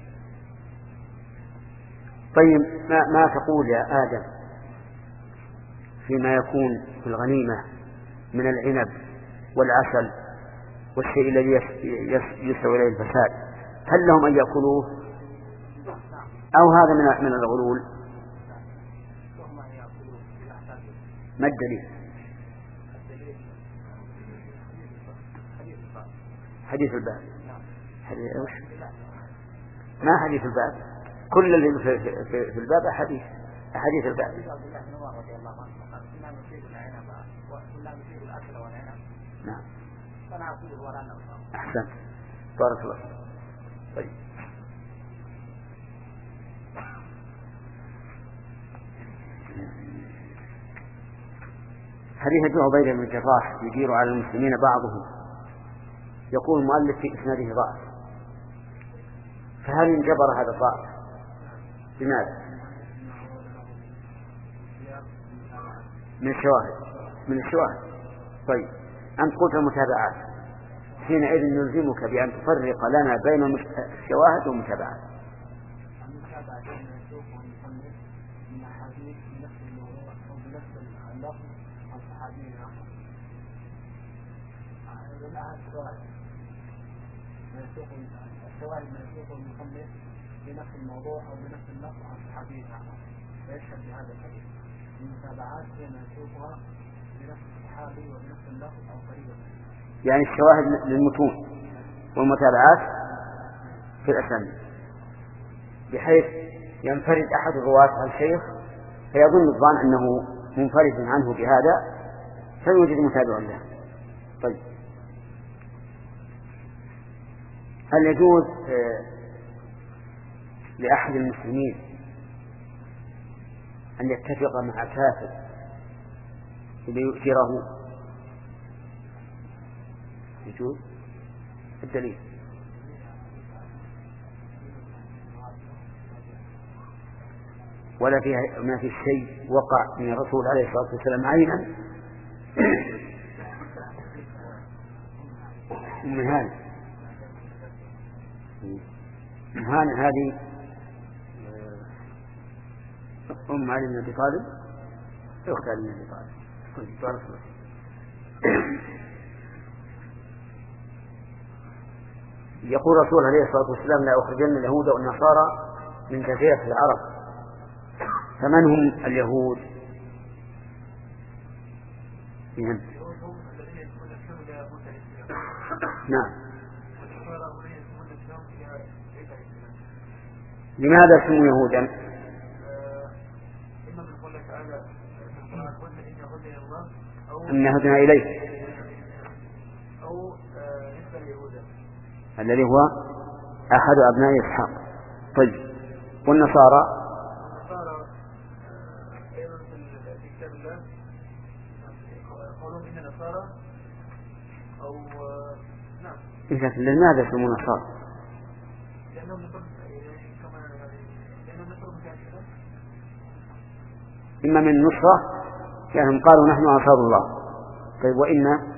[SPEAKER 1] طيب ما, ما تقول يا آدم فيما يكون في الغنيمة من العنب والعسل والشيء الذي يسوي إليه الفساد هل لهم أن يأكلوه أو هذا من من الغلول؟ ما الدليل؟ حديث الباب. حديث وش؟ ما حديث الباب؟ كل اللي في, في, في الباب حديث حديث الباب. نعم أحسن بارك الله. طيب حديث ابن عبيدة بن الجراح يجير على المسلمين بعضهم يقول المؤلف في إسناده ضعف فهل انجبر هذا الضعف؟ لماذا؟ من الشواهد من الشواهد. طيب أنت قلت المتابعات، حينئذ نلزمك بأن تفرق لنا بين الشواهد والمتابعات.
[SPEAKER 6] المتابعة بين الشيخ والمصنف من أحاديث بنفس الموضوع أو بنفس اللفظ عن صحابي آخر. لها الشواهد من الشيخ الشواهد من الشيخ والمصنف بنفس الموضوع أو بنفس اللفظ عن صحابي آخر فيشهد بهذا الحديث. المتابعات هي نشوفها بنفس الصحابي وبنفس اللفظ أو قريبا.
[SPEAKER 1] يعني الشواهد للمتون والمتابعات في الأسانيد، بحيث ينفرد أحد الرواة عن الشيخ فيظن الظان أنه منفرد عنه بهذا فيوجد متابع له. طيب هل يجوز لأحد المسلمين أن يتفق مع كافر ليؤثره؟ يجوز. الدليل ولا فيها ما في شيء وقع من الرسول عليه الصلاة والسلام عينا من هذا من هذا هذه أم علي بن أبي طالب أخت علي بن أبي طالب. يقول الرسول عليه الصلاة والسلام لا أخرجن اليهود والنصارى من جزيرة العرب. فمن هم اليهود؟ نعم نعم. لماذا سموا يهودا؟ أن هدنا إليه الذي هو أحد أبناء إسحاق. طيب والنصارى؟
[SPEAKER 2] النصارى أيضا في كتاب الله يقولون إن نصارى أو نعم.
[SPEAKER 1] إذا لماذا يسمون نصارى؟
[SPEAKER 2] لأنهم نصر كما لأنهم نصر مكانهم.
[SPEAKER 1] إما من النصرة لأنهم قالوا نحن أنصار الله. طيب وإن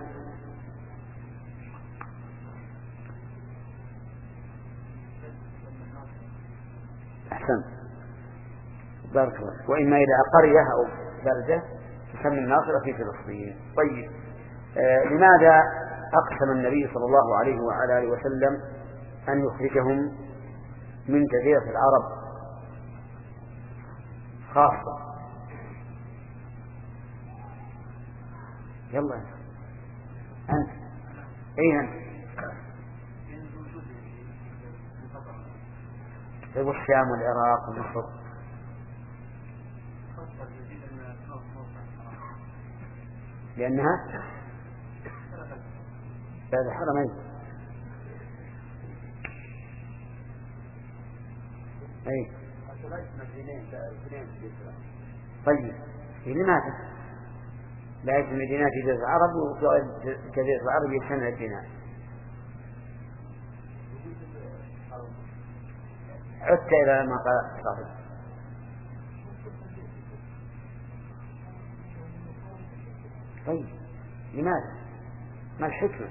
[SPEAKER 1] أحسن بارك الله. وإما إلى قرية أو بلدة تسمى الناصرة في فلسطين. طيب آه لماذا أقسم النبي صلى الله عليه وعلى آله وسلم أن يخرجهم من جزيرة العرب خاصة؟ يلا أنت أين أنت؟ طيب الشام والعراق ومصر؟ لأنها ثلاث حرمين. أي طيب لماذا لا يجب المدينة في جزيرة العرب وفي جزيرة العرب يجتمع الدينار؟ عدت إلى ما قال صاحب. طيب لماذا؟ ما الحكمة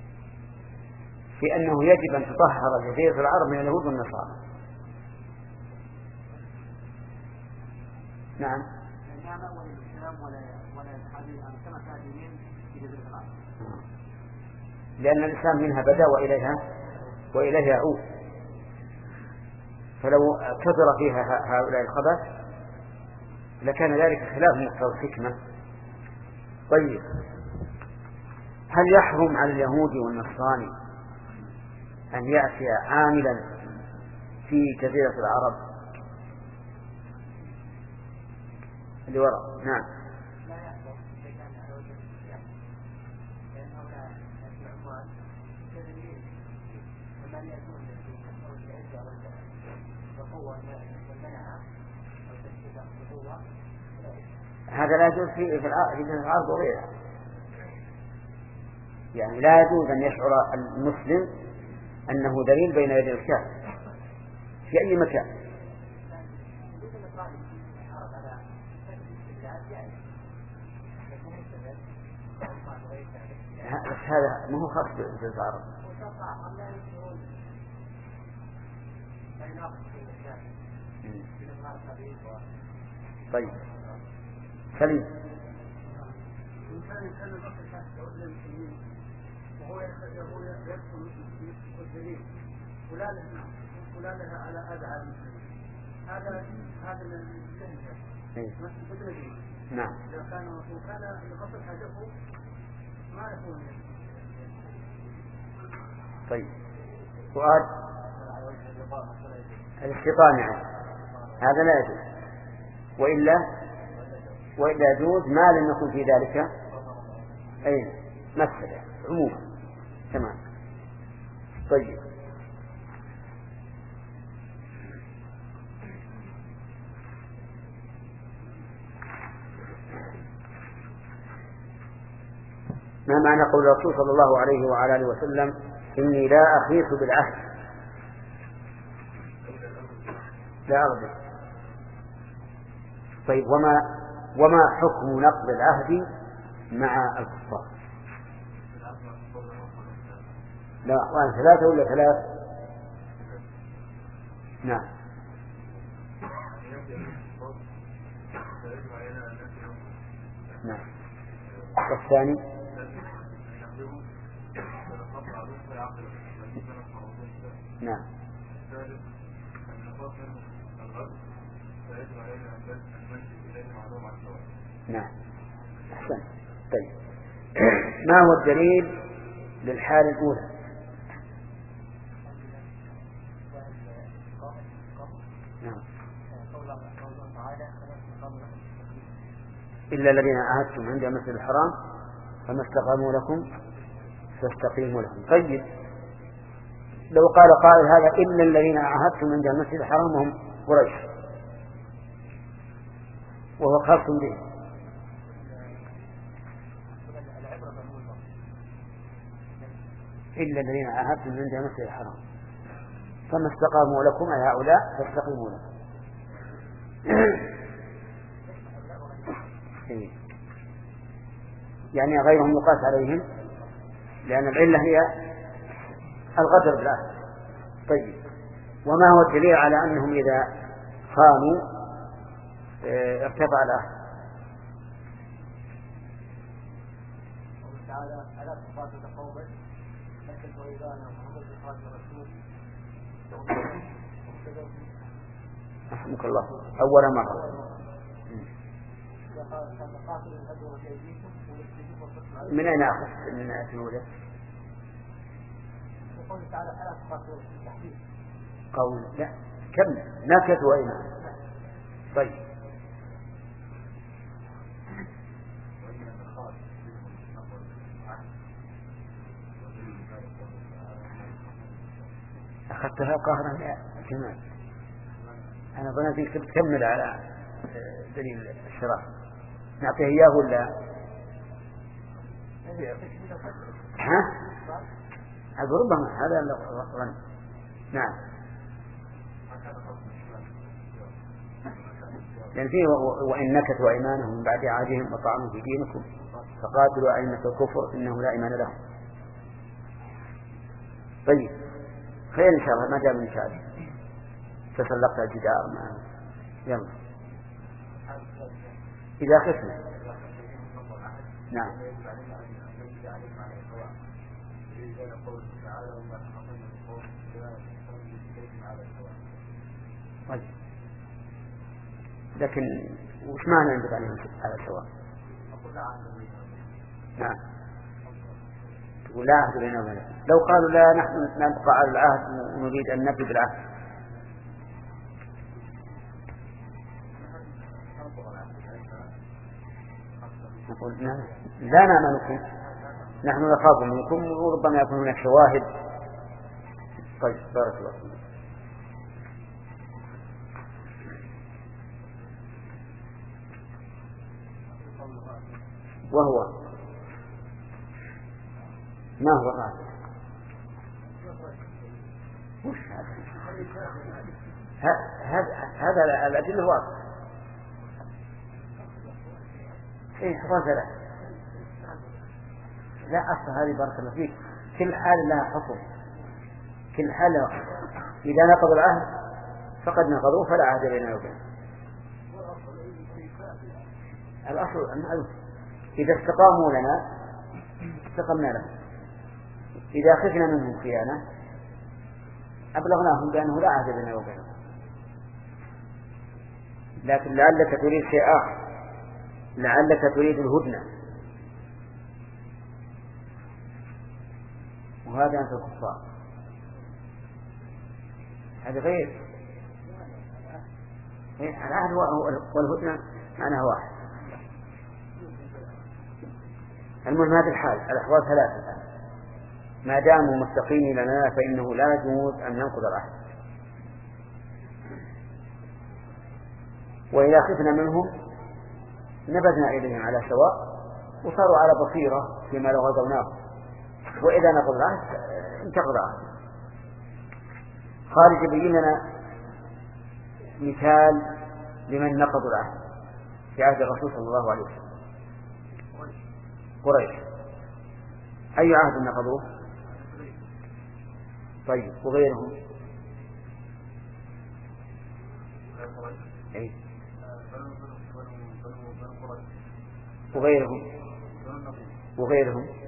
[SPEAKER 1] في أنه يجب أن تطهر جزيرة العرب من اليهود والنصارى؟ نعم لأن الإسلام منها بدأ وإليها وإليها يعود. فلو كثر فيها هؤلاء الخبث لكان ذلك خلاف مقتضى الحكمة. طيب هل يحرم على اليهودي والنصراني أن يأتي عاملا في جزيرة العرب اللي وراء؟ نعم هذا لا يجوز في في العرض وغيرها. يعني لا يجوز أن يشعر المسلم أنه دليل بين يدي الكافر في أي مكان. بس هذا ما هو خاص بالعرب. طيب سليم.
[SPEAKER 6] وهو يقول يدخل الدليل فلان فلان على أدعى المسلمين هذا هذا الجهل مثل
[SPEAKER 1] نعم.
[SPEAKER 6] إذا كان وكان يقصد حاجته ما يكون.
[SPEAKER 1] طيب سؤال الاستيطان يعني هذا لا يجوز، وإلا وإلا يجوز ما لم يكن في ذلك أي مسألة عموما. تمام. طيب ما معنى قول الرسول صلى الله عليه وعلى آله وسلم إني لا أخيف بالعهد لا أغضب؟ طيب وما وما حكم نقض العهد مع الكفار؟ لا وأن ثلاثة ولا ثلاث؟ نعم. نعم. والثاني نعم. نعم. أحسن. طيب ما هو الدليل للحالة الأولى؟ نعم. إلا الذين عاهدتم عند المسجد الحرام فما استقاموا لكم فاستقيموا لهم. طيب لو قال قائل هذا إلا الذين عاهدتم عند المسجد الحرام وهم قريش وهو خاص به، إلا الذين عاهدتم عند المسجد الحرام فما استقاموا لكم أي هؤلاء فاستقيموا لهم. يعني غيرهم يقاس عليهم لأن العلة هي الغدر بالعهد. طيب وما هو الدليل على أنهم إذا خانوا ارتفع العهد؟
[SPEAKER 6] تعالى ألا تقاتل قوما لكن وإذا أنا محمد يقاتل رسول
[SPEAKER 1] رحمك الله أول مرة من أين أخذت من آية الأولى؟
[SPEAKER 6] يقول تعالى ألا تقاتل التحديد
[SPEAKER 1] قول لا كم نكت وإيمان. طيب أخذتها قهرا يا جمال. أنا ظننتك تكمل على دليل الشراء. نعطيه إياه ولا ها؟ أقول ربما هذا ظن. نعم. لأن فيه وإن نكثوا أيمانهم من بعد عهدهم وطعنوا في دينكم فقاتلوا أئمة الكفر إنهم لا إيمان لهم. طيب خير إن شاء الله ما جاء من شاء تسلقت الجدار معه. يلا إذا خفنا. نعم. طيب لكن وش معنى ينبغي عليهم على السواء؟ نعم. تقول لا عهد بيننا وبينكم. لو قالوا لا نحن نبقى على العهد ونريد أن نبدأ بالعهد نقول لا نأمنكم نحن نخاف منكم وربما يكون هناك شواهد. طيب بارك الله فيك. وهو ما هو الرابع؟ وش هذا؟ هذا هذا الأدلة واضحة. إيه حصان ثلاث. لا أصل هذه بارك الله فيك كل حال لها حكم، كل حال إذا نقض العهد فقد نقضوه فلا عهد بيننا وبينهم. الأصل أنه إذا استقاموا لنا استقمنا لهم، إذا خفنا منهم خيانة أبلغناهم بأنه لا عهد بيننا وبينهم. لكن لعلك تريد شيء آخر، لعلك تريد الهدنة، وهذا أنت الكفار، هذا غير. العهد والهدنة معناها واحد. المهم هذه الحال الأحوال ثلاثة، ما داموا مستقيمين لنا فإنه لا يجوز أن ننقض العهد. وإذا خفنا منهم نبذنا إليهم على سواء وصاروا على بصيرة فيما لو غزوناه، وإذا نقض العهد انتقض العهد. خالد يبين لنا مثال لمن نقضوا العهد في عهد الرسول صلى الله عليه وسلم. قريش أي عهد نقضوه؟ طيب وغيرهم؟ أي وغيرهم وغيرهم